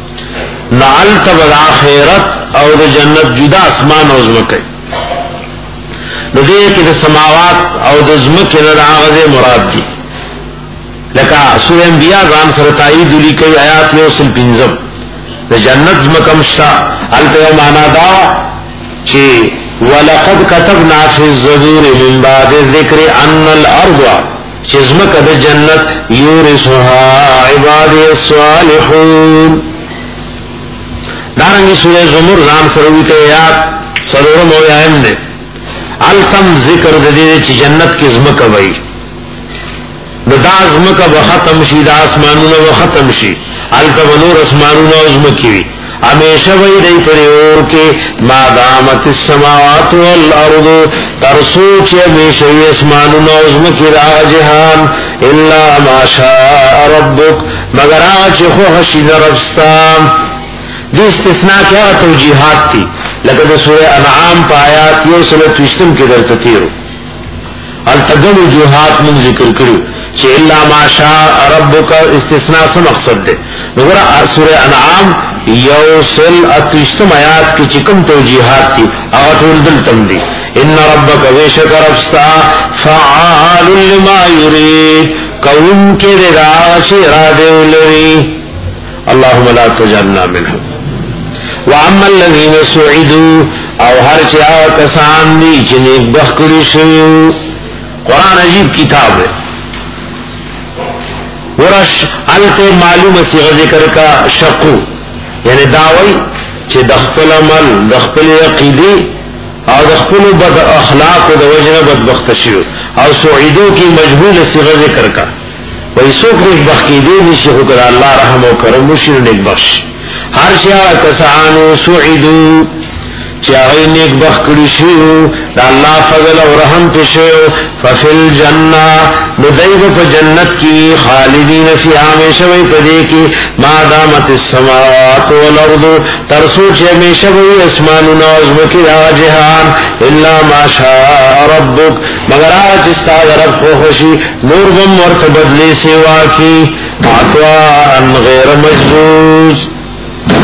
نعلت بالآخرت او دا جنت جدا اسمان عظمکی نو دے کہ دا سماوات او دا زمک دا آغاز مراد دی لکا سورہ انبیاء گان سرطائی دولی کئی آیات یو سل پینزم دا جنت زمکم شتا علتا یو مانا دا چی وَلَقَدْ كَتَبْنَا فِي الزَّبُورِ مِن بَعْدِ الذِّكْرِ أَنَّ الْأَرْضَ چی زمک دا جنت یورثها عبادی الصالحون دارنگی سورہ زمر زان سروی کئی آیات سرورم و یائم دے التم ذکر دے چی جنت کی زمکہ بئی دا زمکہ بختم شی دا اسمانونا بختم شی التم نور اسمانونا زمکی وی ہمیشہ بئی دی پری اور کے ما دامت السماوات والارض ترسو چی ہمیشہ وی اسمانونا زمکی را جہان الا ما شاء ربک مگر آج خوشی نرفستان دی استثناء کیا توجیحات تھی لکہ دا سورہ انعام پا آیات یو صلح توشتم کے در تطیرو التگم وجوہات من ذکر کرو چی اللہ ما شاء ربک استثناء سے مقصد دے نگرہ سورہ انعام یو صلح توشتم آیات کی چکم توجیحات تھی آغتول دل تم دی ان ربک ویشک رفستا فعال لما یرید قوم کے راش ارادے لری اللہم لا تجعلنا منہم وَعَمَّا الَّذِينَ سُعِدُوا او ہر چاہ کسان دی چنیک بخکری شویو قرآن عجیب کتاب ہے ورش علت معلوم سیغ ذکر کا شقو یعنی دعوی چی دخپل عمل دخپل عقیدی او دخپل بد اخلاق و دوجن بدبخت شویو او سعیدو کی مجبول سیغ ذکر کا وی سوک نیک بخیدی نیشی خکر اللہ رحم و کرم وشیر نیک بخش ہر شاہ کسانو سعیدو چاہی نیک بخکڑی شیو دا اللہ فضل و رحم پشیو ففل جنہ ندیب پا جنت کی خالدین فی ہمیشہ وی پدے کی ما دامت السماوات والارض ترسو چی ہمیشہ وی اسمانونا عظمکی را جہان الا ما شاء ربک مگر آج استاد رب خوشی نور بم ورت بدلی سوا کی عطوان غیر مجزوز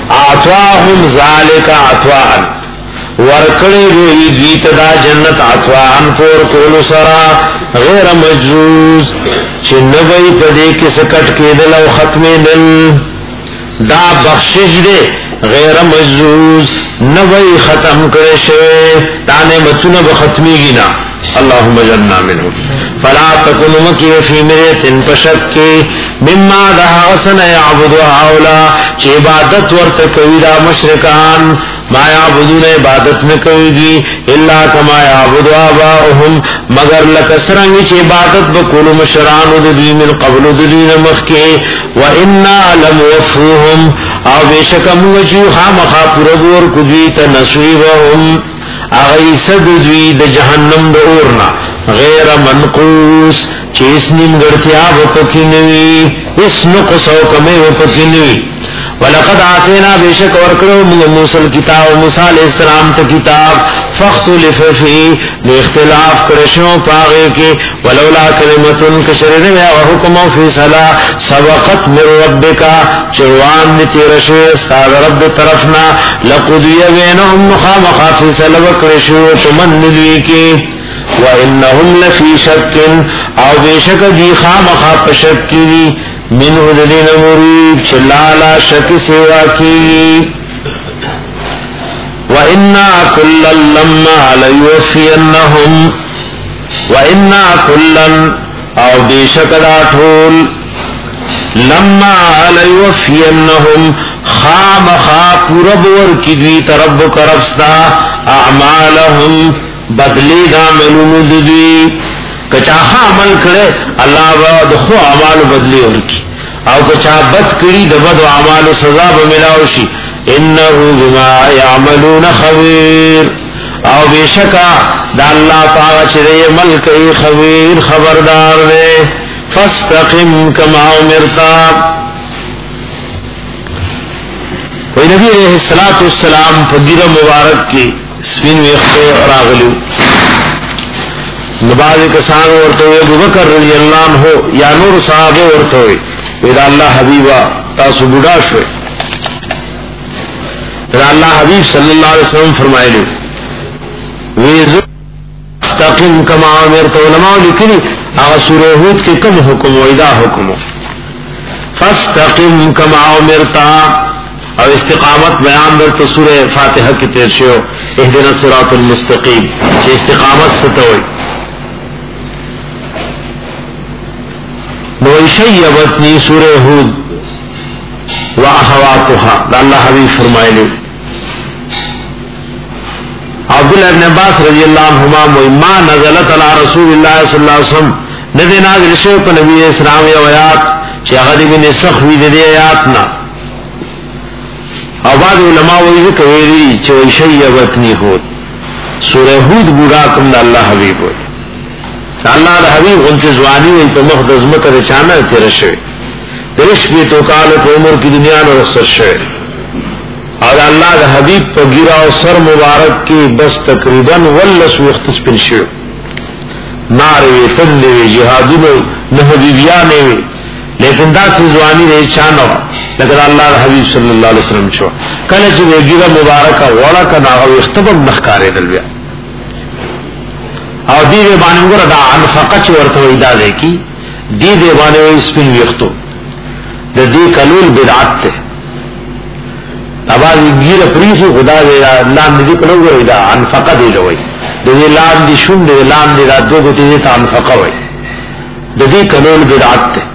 اعطاهم ذالک عطاء ورکڑی دوی دوی تدا جنت عطاء پور کول سرا غیر مجروز چنوی پدے کس کٹ کے دل و ختم دل دا بخشش دے غیر مجروز نوی ختم کرشوے دانے متن بختمی گینا اللہم جننا منہم فلا تکن مکی فی مریتن پشکی مما دہا غسن یعبدو آولا چی عبادت ورتکوی دا مشرکان ما یعبدون عبادت نکوی دی اللہ کما یعبدو آباؤہم مگر لکسرنگی چی عبادت بکول مشرانو دی من قبل دی نمخ کے وَإِنَّا لَمُوَفُوهُمْ او بیشک موجو خامخا پرگور کدویت نصویبهم اغیصد دوی د جہنم د اورنا غیر منقوس چیس نمگرتیا وپکی نوی اس نقص و کمی وپکی نوی وَلَقَدْ آتِينَا بِشَكَ وَرْكَرَوْ مِنْ مُوسَى الْكِتَابَ موسیٰ علیہ السلام تا کتاب فَاخْتُلِفَ فِي نے اختلاف کرشوں پاغے کے وَلَوْلَا كَلِمَةٌ كَشَرِنِ وَحُكُمَ فِي صَلَا سَبَقَتْ مِنْ رَبِّكَ چروان نتی رشو استاد رب طرفنا لَقُدْيَ بَيْنَهُمْ مُخَامَخَا فِي صَلَوَ کرشو تمن نلوی کے وَإِنَّهُمْ لَفِي شَكٍ او بیشک دی خامخا پشک کی منہ دلین مریب چلالا شک سوا کی وَإِنَّا كُلًّا لَمَّا لَيُوَفِّيَنَّهُمْ وَإِنَّا كُلًّا او بیشک دا ٹھول لَمَّا لَيُوَفِّيَنَّهُمْ خام خا پورب ورکی دوی ترب کرفستا اعمالهم بدلی دا ملون دوی کچاہا عمل کرے اللہ با خو اعمال بدلی ورکی او کچا بد کری د بد اعمال سزا بملاوشی انہو بما یعملون خبیر او بیشکا دا اللہ تعالی چرے ملک ای خبیر خبردار دے فاستقم کما امرتا وی نبی علیہ السلام فدیر مبارک کی سپین ویختو راغلیو نباز کسان ورته وي ابوبکر رضی اللہ عنہ یا نور صحابه ورته وي ودا الله حبیبا تاسو بوډا شوي دا الله حبیب صلی الله علیه وسلم فرمایلی وی استقم کما امرت علماء لیکلي هغه سورہ هود کې کوم حکم ویدا حکم فاستقم کما امرت او استقامت بیان در سورہ فاتحہ کی تیر شو اهدنا الصراط المستقیم چې استقامت ستوي وَيْشَيَّبَتْنِي سورہ ہود وَأَخَوَاتُهَا دا اللہ حبیب فرمائے لے عبداللہ ابن عباس رضی اللہ عنہما ما نزلت علی رسول اللہ صلی اللہ علیہ وسلم ندے نازل شو پا نبی اسلام یا آیات چی اغدی بن سخوی دے آیاتنا او بعد علماء ویزی کویلی چی وَيْشَيَّبَتْنِي ہود سورہ ہود بوڑا کم دا اللہ حبیب ہوئی اللہ دا حبیب غنچ زوانی وی پا مخدز مکر چانا تیر شوی درش کی تو کالت عمر کی دنیا نو رخصت شوی اور اللہ دا حبیب پا گرا و سر مبارک کی بس تقریباً واللس وقتس پن شوی ناروی تندوی جہادونو نحبیبیانے وی لیکن دا سی زوانی رئی چانا لیکن اللہ دا حبیب صلی اللہ علیہ وسلم چھو کلچ وی گرا مبارکا وڑا کا ناغوی اختبب نخکارے دلویا او دی دے بانے مگرہ دا انفقہ چی ورطوئی دا دے کی دی دے بانے وی سپن ویختو دا دی کلول بدعات تے ابا گیر پریخی خدا دے لان دی کلو گروی دا انفقہ دے لوئی دا دی لان دی شن دے لان دی دا دو گتی دیتا انفقہ وی دا دی کلول بدعات تے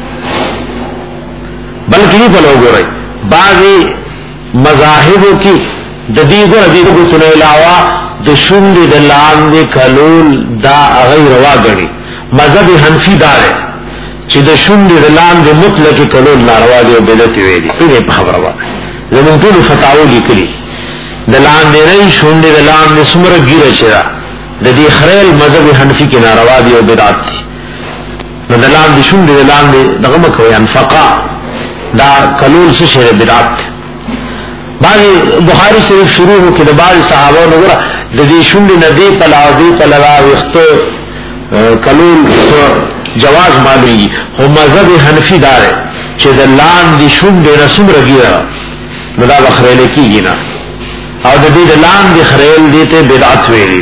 بلکہ نہیں پلو گروی بعضی مذاہبوں کی دا دی گر دی دو گتنے علاوہ د شوند د لاندې کلول دا غیر واغني مذهب حنفي دار چې د شوند د لاندې مطلق کلول ناروا دی او بدعت ویلي دې خبره وایي زموږ ټول فتاوی لیکلي د لاندې نه شوند د لاندې سمره ګیره چرا د دې خریل مذهب حنفي کې ناروا دی او بدعت دي نو د لاندې شوند د لاندې دغه مکوې انفقا دا کلول څه شی بدعت بعضی بخاری شریف شروع ہو کہ بعض صحابہ وغیرہ ددی شند ندی پلاو دی پلوا وختو کلول جواز معلومی ہو مذہب حنفی دار ہے چې د لاندې شند نه سمره ګیره نو دا بخریل کیږي نه. او د دې لاندې خریل دي ته بدعت ویلي.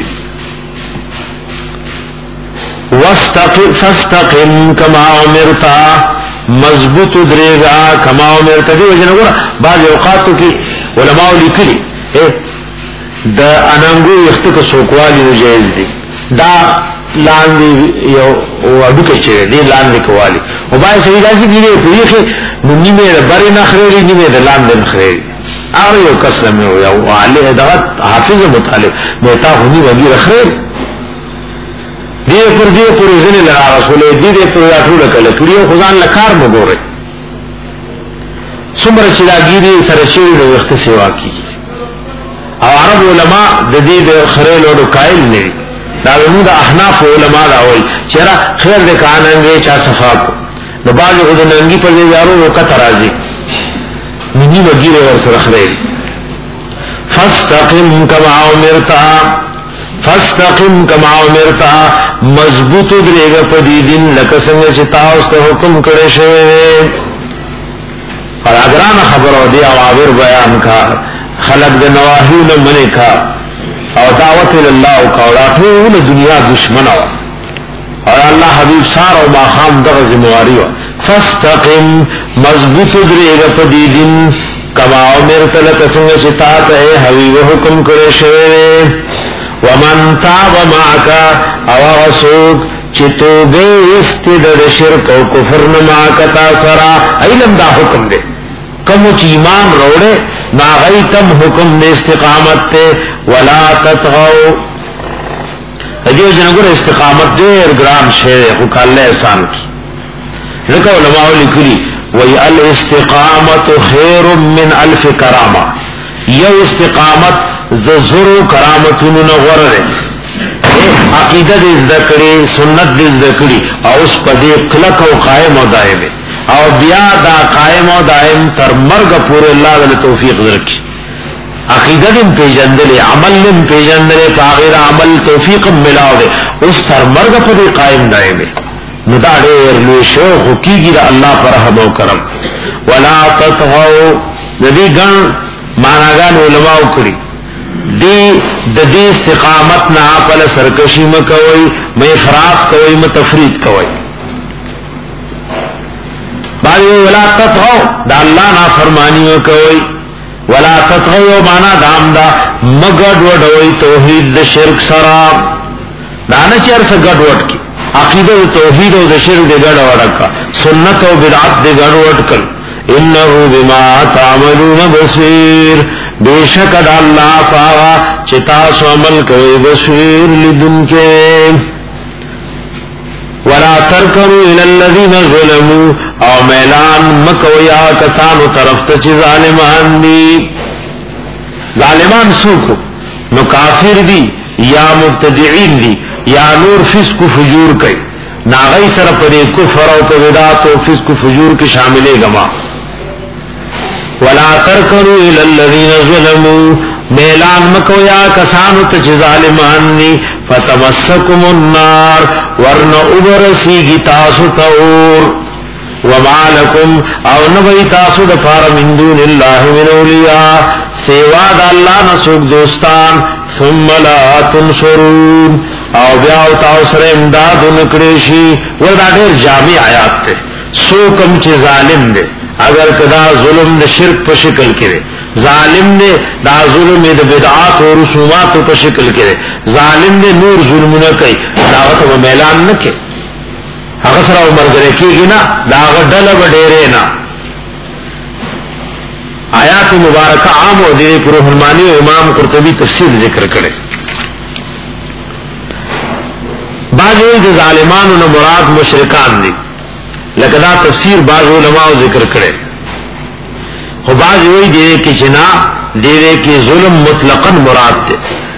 واستقم فاستقم كما امرت، مضبوط درېګا کما امرت. دی وجنه بعض اوقاتو کې علماء لیکلي د اننګو یخت کو سوکوالی جایز دي، دا لاندې یو وډو کې چې دی لاندې کوالي او باید سړي داسې کېږي په نو نیمه بری نه خرېږي نیمه د لاندې نه خرېږي. هغه یو قسم یو عالم دغه حافظ مطالب متا هني وګي رخرې دې پر دې پر ځنه لرا رسول دې دې پر راټول کله کړیو خدان لکار مګورې څومره چې راګيري سره شي نو وخت سیوا کی. او عرب علما د دې د خرېل او قائل نه دا نو د احناف علما دا وایي چې را خیر دې کاننګي چا صفا کو نو باز خو د ننګي په دې یارو وکړه راځي منی وګیره ور سره خرېل. فاستقم كما امرت فاستقم كما امرت، مضبوط درېګه په دې دین لکه څنګه چې تاسو ته حکم کړی شوی. اور اگران خبر او دی اوامر بیان کا، خلق د نواهی نه منع کا، او دعوت الله او کا ټول دنیا دشمن او اور الله حبیب سار او ماخام دغه ذمہواری و. فاستقم مضبوط درېګه په دې دین کما امرت لکه څنګه چې تاسو ته حبیب حکم کړی شوی. ومن تاب معك او رسوک چې توبه استد د شرک او کفر نه معك تاسرا علم دا حکم دی. کوم چې ایمان وروړي ناغیتم حکم د استقامت ته ولا تطغوا. اجو جنګور استقامت ډېر ګران شی خو کله احسان کی ځکه علماء لیکلي وی الاستقامت خیر من الف کرامه. یو استقامت ز زرو کرامتونو نه غوړه عقیده دې ذکرې سنت دې ذکرې او اس په دې کلک او قائم او دائم او بیا دا قائم او دائم تر مرګ پورې الله تعالی توفیق ورکړي. عقیده دې پیژندلې عمل دې پیژندلې غیر عمل توفیق ملاو دې اوس تر مرګ پورې قائم دائم نو دا ډېر لوی شو خو کیږي د الله پر رحم او کرم. ولا تطغوا دې ګن معناګان علماء کړی دی د دې استقامت نه خپل سرکشي مکوي، مې افراط کوي، متفرید کوي. باندې ولا تطغوا دا الله نه فرمانی وکوي. ولا تطغوا معنا دام دا مګډ وډوي توحید د شرک سره دا نه چیر څه ګډ وډ کی عقیده توحید او د شرک د ګډ وډکا سنت او بدعت د ګډ وډکل. انه بما تعملون بصير، بیشک د الله پاوا چې تاسو عمل کوي بصیر لیدون کې. ولا ترکنوا الى الذين ظلموا، او میلان مکویا کسانو طرف ته چې ظالمان دي. ظالمان څوک نو کافر دي یا مبتدعين دي یا نور فسق و فجور کوي، ناغی سره په کفر او په بدعت او فسق و فجور کې شاملې غما. ولا ترکنوا الى الذين ظلموا، میلان مکویا کسانو ته چې ظالمان دي. فتمسكم النار، ورن ابرسیږي تاسو ته اور. وما لكم او نبی تاسو د پاره من دون الله من اولیاء، سوا د الله نه څوک دوستان. ثم لا تنصرون، او بیا تاسو سره امداد نکړي شي. وردا ډېر جامع آیات ته سو کم چې ظالم دي اگر کدا ظلم د شرک په شکل کې ظالم نے دا ظلم د بدعات او رسومات په شکل کې ظالم نے نور ظلمونه کوي داوت او اعلان نه کوي هغه سره عمر غره کېږي نه دا غډل وډېره نه. آیات مبارکه عام او د روح المانی امام قرطبی تفسیر ذکر کړي. بعضی د ظالمانو نه مراد مشرکان دي، لکه دا تفسیر بعض علماء ذکر کړي. خو بعض وی دی کې جنا دی کې ظلم مطلقاً مراد دی،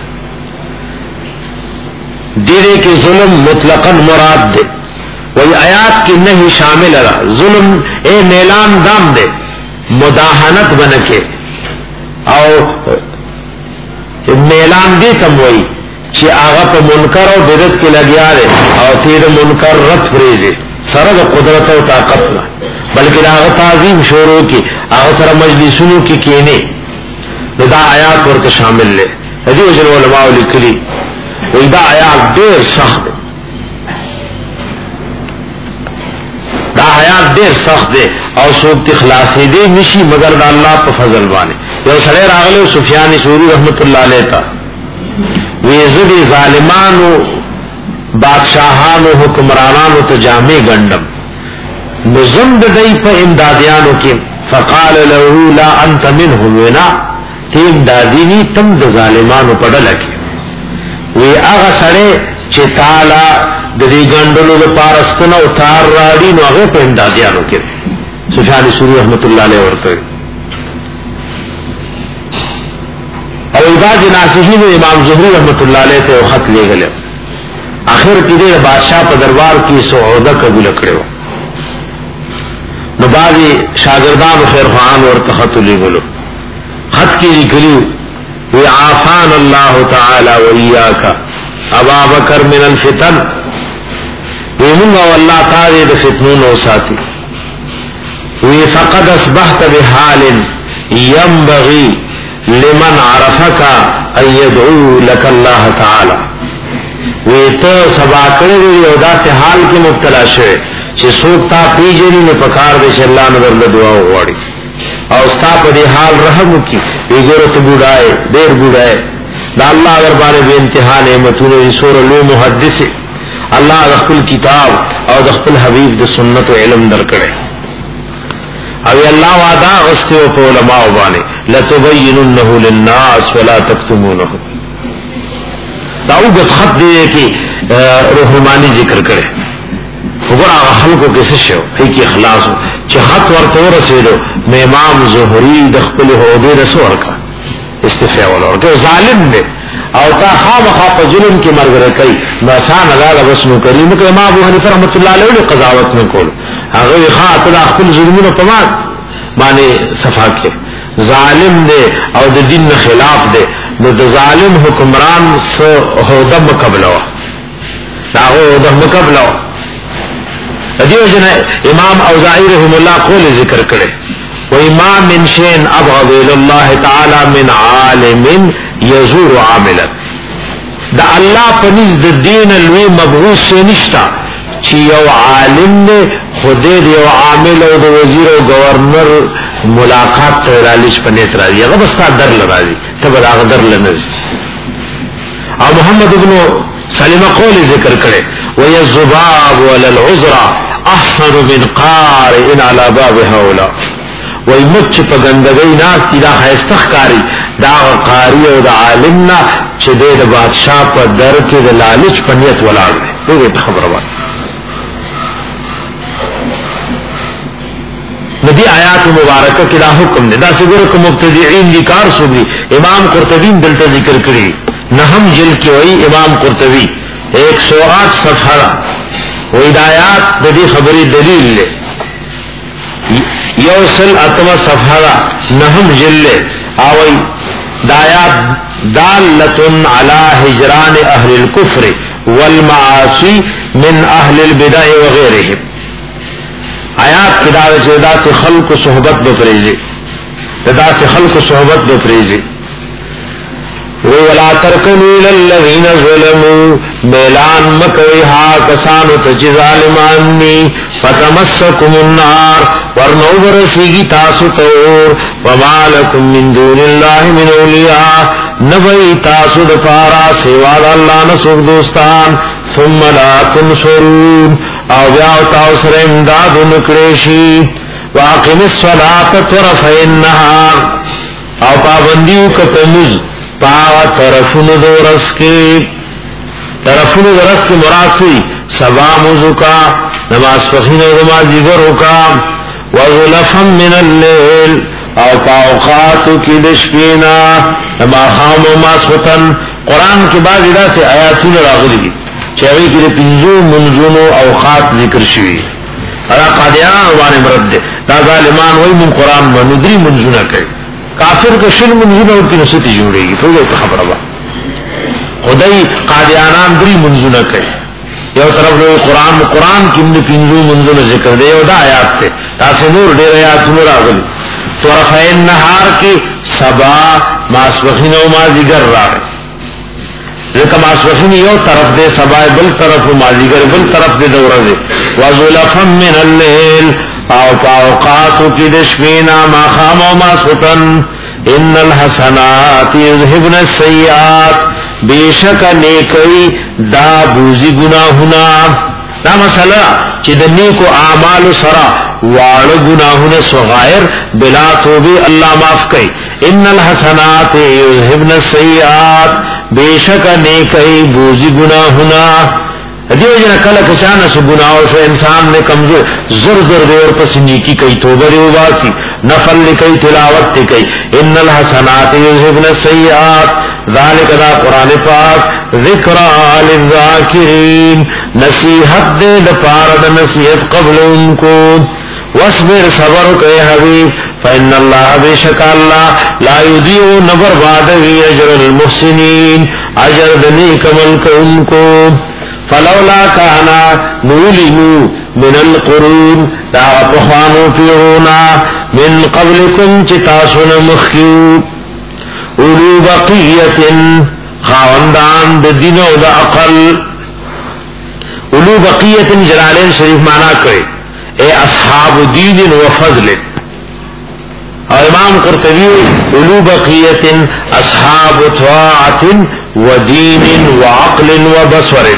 دی کې ظلم مطلقاً مراد دی. وی آیات کې نہیں شامل ہے ظلم اے میلان دام دے مداحنت بنکے او میلان دی تم وی چې هغه په منکر او بدعت کې لګیا دی او تیر منکر رد پریږي سره د قدرت او طاقت نه، بلکې هغه تعظیم شروع کی، هغه سره مجلسونو کې کینه. دا آیات ورته شامل لې. دې وجه علماء لیکلي وې دا آیات ډېر سخت دي، دا آیات ډېر سخت دي او څوک خلاصې دي نشي مگر د الله په فضل باندې. یو سړی راغلی سفیان ثوری رحمت الله علیه ته وی زدي ظالمانو بادشاہانو حکمرانانو ته جامع ګندم نظم د دای په امدادیانو کې، فقال له لا انت منهم ونا تیم دادینی تم د ظالمانو په ډله کې. وی هغه سړی چې تعالی د دې ګندلو لپاره ستنه او تار راړي نو هغه په امدادیانو کې. سفیان ثوری رحمت الله علیه ورته او بعض ناصحین امام زهری رحمت الله علیه ته خط لېږل، اخر کې د بادشاہ په دربار کې سعوده قبول کړو. نو بعضی شاگردان خیر خواهان ورته خط لېږلو، خط کې لیکلو وی عافان الله تعالی و ایاک ابا بکر من الفتن، وی موږ والله تعالی د فتنونو ساتي. وی فقد اصبحت بحال ينبغي لمن عرفك ان يدعو لك الله تعالی. وی ته سبا کړی یو داسې حال کې مبتلا شوی چې څوک تا پیژني نه پکار دې چې الله نه ورله دعا وغواړي او ستا په دې حال رحم وکړي. وی ګوره ته بوډای ډېر بوډای دا الله در باندې به امتحان نعمتونه سور لو محدث الله د خپل کتاب او د خپل حبیب د سنت او علم درکړي او الله وعده واستو په علماء باندې لتبيننه للناس ولا تكتمونه. داود خط دی کی روحانی ذکر کرے وګورا خلکو کې څه شو هي کې اخلاص چې خط ورته ورسېدو نو امام زهري د خپل هودې رسول کا استفاء ولورته ظالم دی او تا خامخا په ظلم کې مرګ راکړي مسان الله بس نو کریم کې امام ابو حنیفه رحمۃ اللہ علیہ قضاوت نه کول هغه خاطر خپل ظلمونه په ما باندې صفا کې ظالم دی او د دین خلاف دی نو د ظالم حکمران سو هوده مقابله دا هوده مقابله دیو جن امام اوزاعی رحم الله قول ذکر کړي و امام من شین ابغض الى الله تعالی من عالم یزور عاملا. دا الله پنځ د دین لوی مبعوث نشتا چې یو عالم نه خدای دی او عامل او د وزیر او گورنر ملاقات ته رالیش پنيت راځي هغه بس تا در لراځي ته به هغه در لنځي. او محمد ابن سلمہ قول ذکر کړي ويا الذباب ولا العذر احسن من قارئ على باب هؤلاء. وای مچ په ګندګۍ ناس کی دا خیستخکاری دا قاری او د عالمنا چې د بادشاہ په در کې د لالچ پنيت ولاړ دی. دغه خبره وایي ندی آیات مبارکہ کی دا حکم دے دا سگر کو مبتدعین دی کار سوگی امام قرطبی دلتا ذکر کری نہم جل کی وئی امام قرطبی ایک سو آٹھ صفحہ وئی دا آیات دی خبری دلیل لے یوصل اتم صفحہ نہم جل لے آوئی دا آیات دالتن علی حجران اہل الکفر والمعاصی من اہل البدع وغیرہم. آیات کی دعوت جدا سے خلق صحبت دو پریزی جدا سے خلق صحبت دو پریزی وَلَا تَرْكَنُوا إِلَى الَّذِينَ ظُلِمُوا میلان مکوی ہا کسانو تجی ظالمانی فَتَمَسَّكُمُ النَّارِ ورنو برسیگی تاسو تور وَمَا لَكُم مِّن دُونِ اللَّهِ مِنْ أَوْلِيَاءَ نبئی تاسو دپارا سیواد اللہ نسوک دوستان ثُمَّ لَا تُنْصَرُونَ او بیاو تاو سر امداد نکریشی واقم الصلاة طرفی النهار او پابندیو کتنز پاو طرفون دورس کی طرفون دورس کی مراسی سبا مزکا نماز فخین و نماز دیگرو کا وظلفا من اللیل او پاوقاتو کی دشکینا نما خام و ماسوتن. قرآن کی بعض ادا سے آیاتون راغلی چاوی کی پنځو منځونو اوقات ذکر شوی ادا قادیان باندې مرد ده دا ظالمان وای من قران باندې درې منځونه کوي کافر کو شل منځونه او کې نستی جوړيږي ټول خبره ده خدای قادیانان درې منځونه کوي یو طرف له قران قران کې د پینځو منځونو ذکر دی او دا آیات ته تاسو نور ډېر آیات نور راغلي طرفي النهار کې سبا ماسوخین او مازیګر راغلي لکه ماسوخین یو طرف دی سبا بل طرف او مازیګر بل طرف دی د ورځې وذلفا من الليل او اوقاتو کې د شپې نه ما خام او ماسوتن ان الحسنات یذهبن السیئات بیشک نیکی دا بوزی گناہنا دا مسئلہ چی دا نیکو اعمال سرا وار گناہنا صغائر بلا توبی اللہ معاف کئی ان الحسنات یذهبن السیئات بیشک نیکی بوزی گناہنا دیو جنا کل کچانا سو گناہو شو انسان نے کمزور زر زر دے اور پس نیکی کئی توبہ دے واسی نفل لکئی تلاوت تے کئی ان الحسنات یذهبن السیئات ذالک دا قرآن پاک ذکرہ للذاکرین نصیحت دے دپارد نصیحت قبل ان کو واسبر صبر کہ حبیب فإن اللہ بشک اللہ لا یضیع نبر بعدہی اجر المحسنین اجر دنیک ملک ان کو فلولا کانا نولنو من القرون دا پخوانو پیرونا من قبلکم چتاسون مخیو اولو بقیت خاوندان دا دین و دا عقل اولو بقیت جلالین شریف مانا کرے اے اصحاب دین و فضل اور امام قرطبی اولو بقیت اصحاب طاعت و دین و عقل و بصور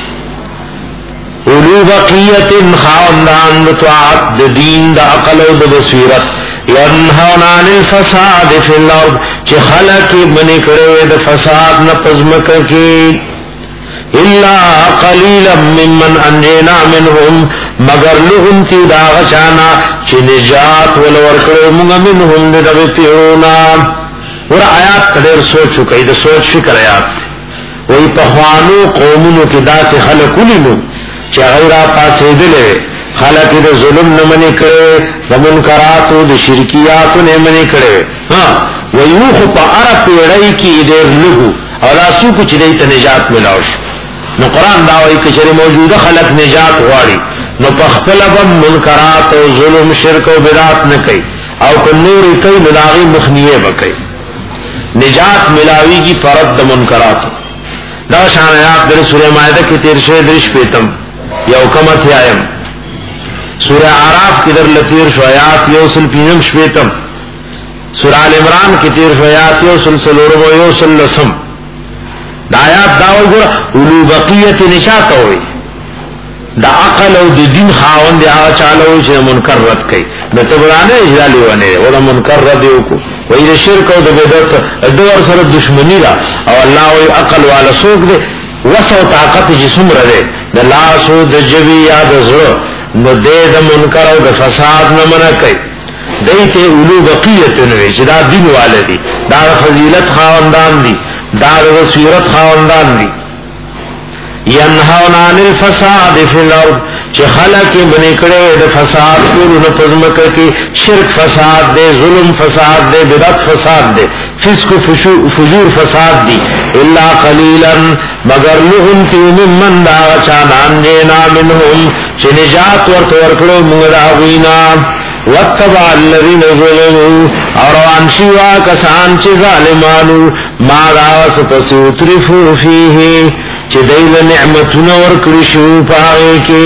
اولو بقیت خاوندان دا طاعت دا دین دا عقل و دا بصیرت ینہون عن الفساد فی الارض چی خلق بنی کرے دا فساد نپزمک کی الا قلیلا ممن انجینا منہم مگر لہم تی دا غچانا چی نجات ولور کرے منگا منہم دا غتیونا ورہ آیات قدر سوچو کئی دا سوچ فکر آیات وہی پخوانو قومنو کی دا سی خلقو لنو چی غیرہ پاسے دلے خلق دا ظلم نمانی کرے دا منکراتو دا شرکیاتو نمانی کرے ہاں ویوخو پا عرب پیڑائی کی دیر لگو اور آسو کچھ دیتا نجات ملاوش نو قرآن دعوی کچھر موجود خلق نجات غواری نو پخپلبم منکرات و ظلم شرک و بدات نکی او کن نوری کئی نداغی مخنیے بکی نجات ملاوی کی پرد دا منکراتو دا شان آیات در سورہ مائدہ کی تیر شہ درش پیتم یو کمت آئیم سورہ آراف کی در لطیر شویات یوسل پینم شویتم سورہ آل عمران کی تیر شویات یوسل سلورم و یوسل لسم دا آیات داول گورا اولو بقیت نشاتا ہوئی دا عقل او دا دین خاون دی آغا چالا ہوئی چینا منکر رد کئی نتبرانے اجلالی وانے ولا منکر رد ہوکو وی دا شرک او دا بدت دور سر دشمنی را او اللہ وی عقل والا سوک دے وسع طاقت جسم ردے دا لاسو دا جبی یا دا زر نو دے دا منکر او دا فساد نمنا کئی دیتے اولو بقیت نوی چی دا دین والے دی دا فضیلت خواندان دی دا دا سیرت خواندان دی ینہون عن الفساد فی الارض چی خلق بنی کرے دا فساد کورو نپزمک کی شرک فساد دے ظلم فساد دے بدعت فساد دے فسق فجور فساد دی الا قلیلا مگر لہم تی ممن دا چانان جینا منہم چی نجات ورط ورکلو مغداوینا واتبع الذین ظلموا اور انشیوا کسان چی ظالمانو ما راس پس اترفو فیہ چی دیل نعمتنا ورکلشو پاگے کی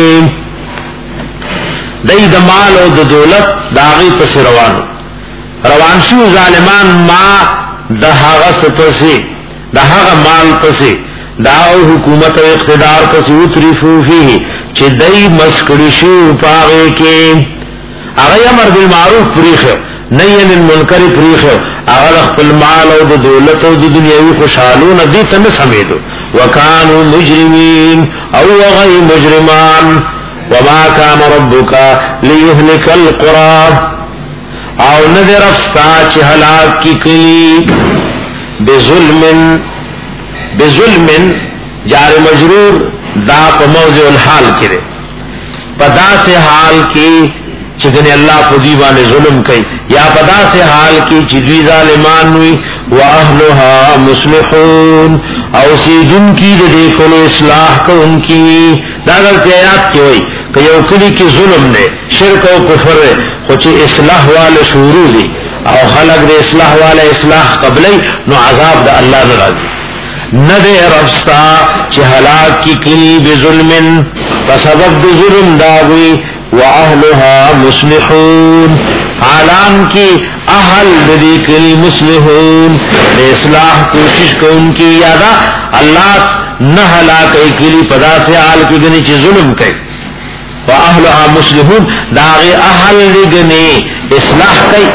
دی دا مال و دا دولت داغی پس روانو روانشو ظالمان ما دا حغس پسی دا حغ مال پسی داو حکومت و اقتدار پسی اترفو فیہ چی دی مسکلشو پاگے کی اغی امر بالمعروف پریخو نین المنکر پریخو اغل اخپل مال او دا دولت او دا دنیاوی خوشحالون دیتا نسمیدو وکانو مجرمین او اغی مجرمان وما کان ربکا لیهلک القرآن او ندر افستا چی حلاک کی کلی بظلمن بظلمن جار مجرور دا پا موضع الحال کرے پدا سے حال کی چکن اللہ کو دیوانے ظلم کئی یا پدا سے حال کی چدوی ظالمان ہوئی وَأَهْلُهَا مصلحون او سیدن کی دے کل اصلاح کو ان کی داغل پیات کی ہوئی کہ یو کلی کی ظلم نے شرک و کفر ہے خوچی اصلاح والے شروع دی او خلق دے اصلاح والے اصلاح قبلی نو عذاب دا اللہ نرازی ندے رفستا چی ہلاک کی کلی بظلم فسبب دے ظلم داوی وَأَهْلُهَا مُصْلِحُونَ حالان کی اہل دے کلی مصلحون دے اصلاح کوشش کو ان کی یادا اللہ نہ ہلاک کلی پدا سے حال کی گنی چی ظلم کئی وَأَهْلُهَا مُصْلِحُونَ داغی اہل گنی اصلاح کئی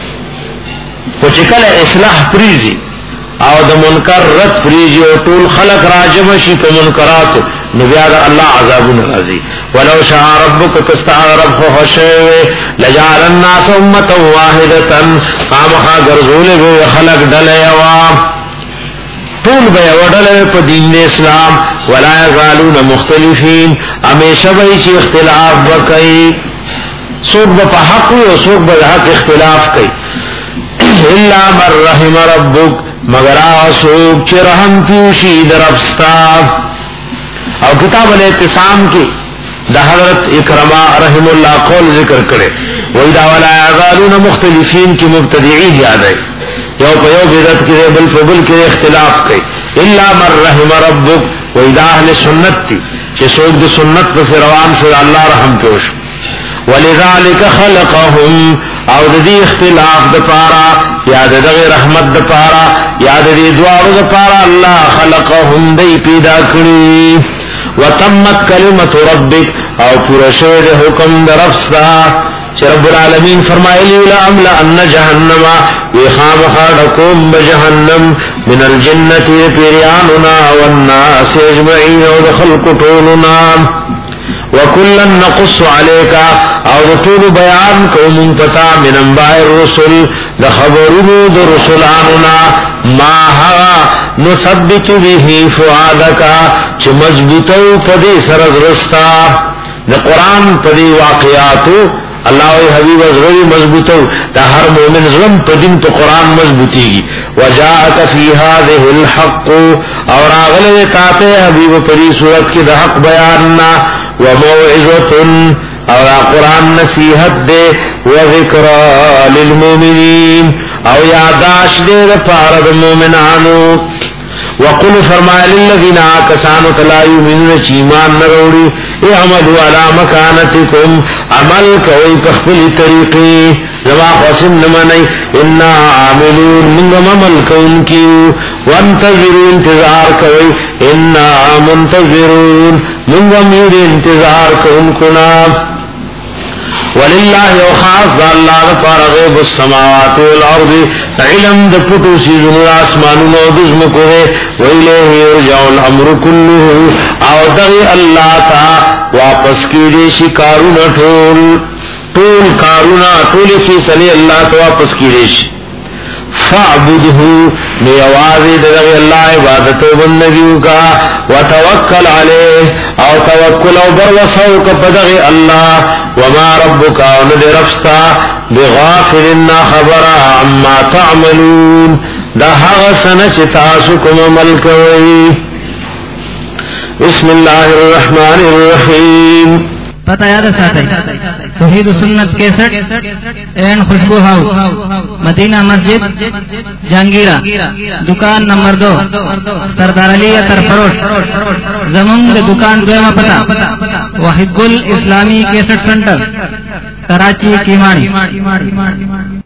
وچکل اصلاح پریزی او د منکر رد فریجی او طول خلق راجمشی پا منکراتو نبیاد اللہ عذاب نرازی ولو شاء ربک کستا رب خوشوے لجعل الناس امتا واحدتا قامخا گرزول بے خلق ڈلے وام طول بے وڈلے پا دین اسلام ولا یزالون مختلفین امیشہ بئی چی اختلاف بکئی سوک با حق و سوک با حق اختلاف کئی الا من رحم ربک مگر آسوک چی رحم پیوشی در افستا اور کتاب الاعتصام کی دا حضرت اکرما رحم اللہ قول ذکر کرے وَإِذَا وَلَا يَزَالُونَ مُخْتَلِفِينَ کی مبتدعین یاد ہے یو پا یو بیدت کی بل پا بل کے اختلاف کئی الا من رحم ربک وَإِذَا اہل سنت تی چی سوک دی سنت پس روان شد اللہ رحم پیوش وَلِذَالِكَ خَلَقَهُمْ او دی اختلاف دا پارا یاد دغی رحمت دا پارا یاد دی دوارو دا پارا اللہ خلقهم دی پیدا کری وتمت کلمت ربک او پورا شد حکم دا رفستا چی رب العالمین فرمائی لیولا املا ان جہنم وی خام خاڑکم بجہنم من الجنت پیریاننا والناس اجمعین او دخل کٹولنا وَكُلًّا نَقُصُّ عَلَيْكَ او طول بیان کو منقطع من انباء الرسل دا خبرونو دا رسولاننا ما ها نثبت به فؤادکا چھ مضبوطو پدی سرز رستا دا قرآن پدی واقعاتو اللہ و حبیب ازغری مضبوطو دا ہر مومن ظلم پدین تو قرآن مضبوطی گی وجاءت فی هذه الحق اور آغلے تاتے حبیب پدی صورت کی دا حق بیاننا وموعظتن اور قرآن نصیحت دے وذکرى للمومنین او یاداش دے پارد مومنانو وقل فرمائے للذین آکسانو تلا یؤمنون چیمان نروڑی اعملوا علی مکانتکم عمل کوئی پخپلی طریقی زما قسم نمانی انا عاملون منگم عمل کون کیو وانتظروا انتظار کوئی انا منتظرون منگم یود انتظار کون کنا وللہ وخاص اللہ غفار غیب السماوات والارض علم د پټو سیزونو آسمانونو دزمکو ہے ویلیہ یرجع الامر کلہ او دغی اللہ تا واپس کی دیشی کارونا ٹھول ٹول کارونا ٹولی فیصلی اللہ تا واپس کی دیشی فاعبدہو میں آوازی دغی اللہ عبادت و بندگیوں کا وتوکل علیہ او توکل او بروسو کا بدغی اللہ وما ربک او ند رفستا بغافلنا خبرا عما تعملون دا حغسن چتاسکم عمل کوئی بسم اللہ الرحمن الرحیم پتہ یاد ساتھ توحید و سنت کیسٹ این خوشبو ہاؤس مدینہ مسجد جہانگیرہ دکان نمبر دو سردار علی اتر فروش زمون دکان دویمہ پتہ واحد گل اسلامی کیسٹ سنٹر کراچی کیمانی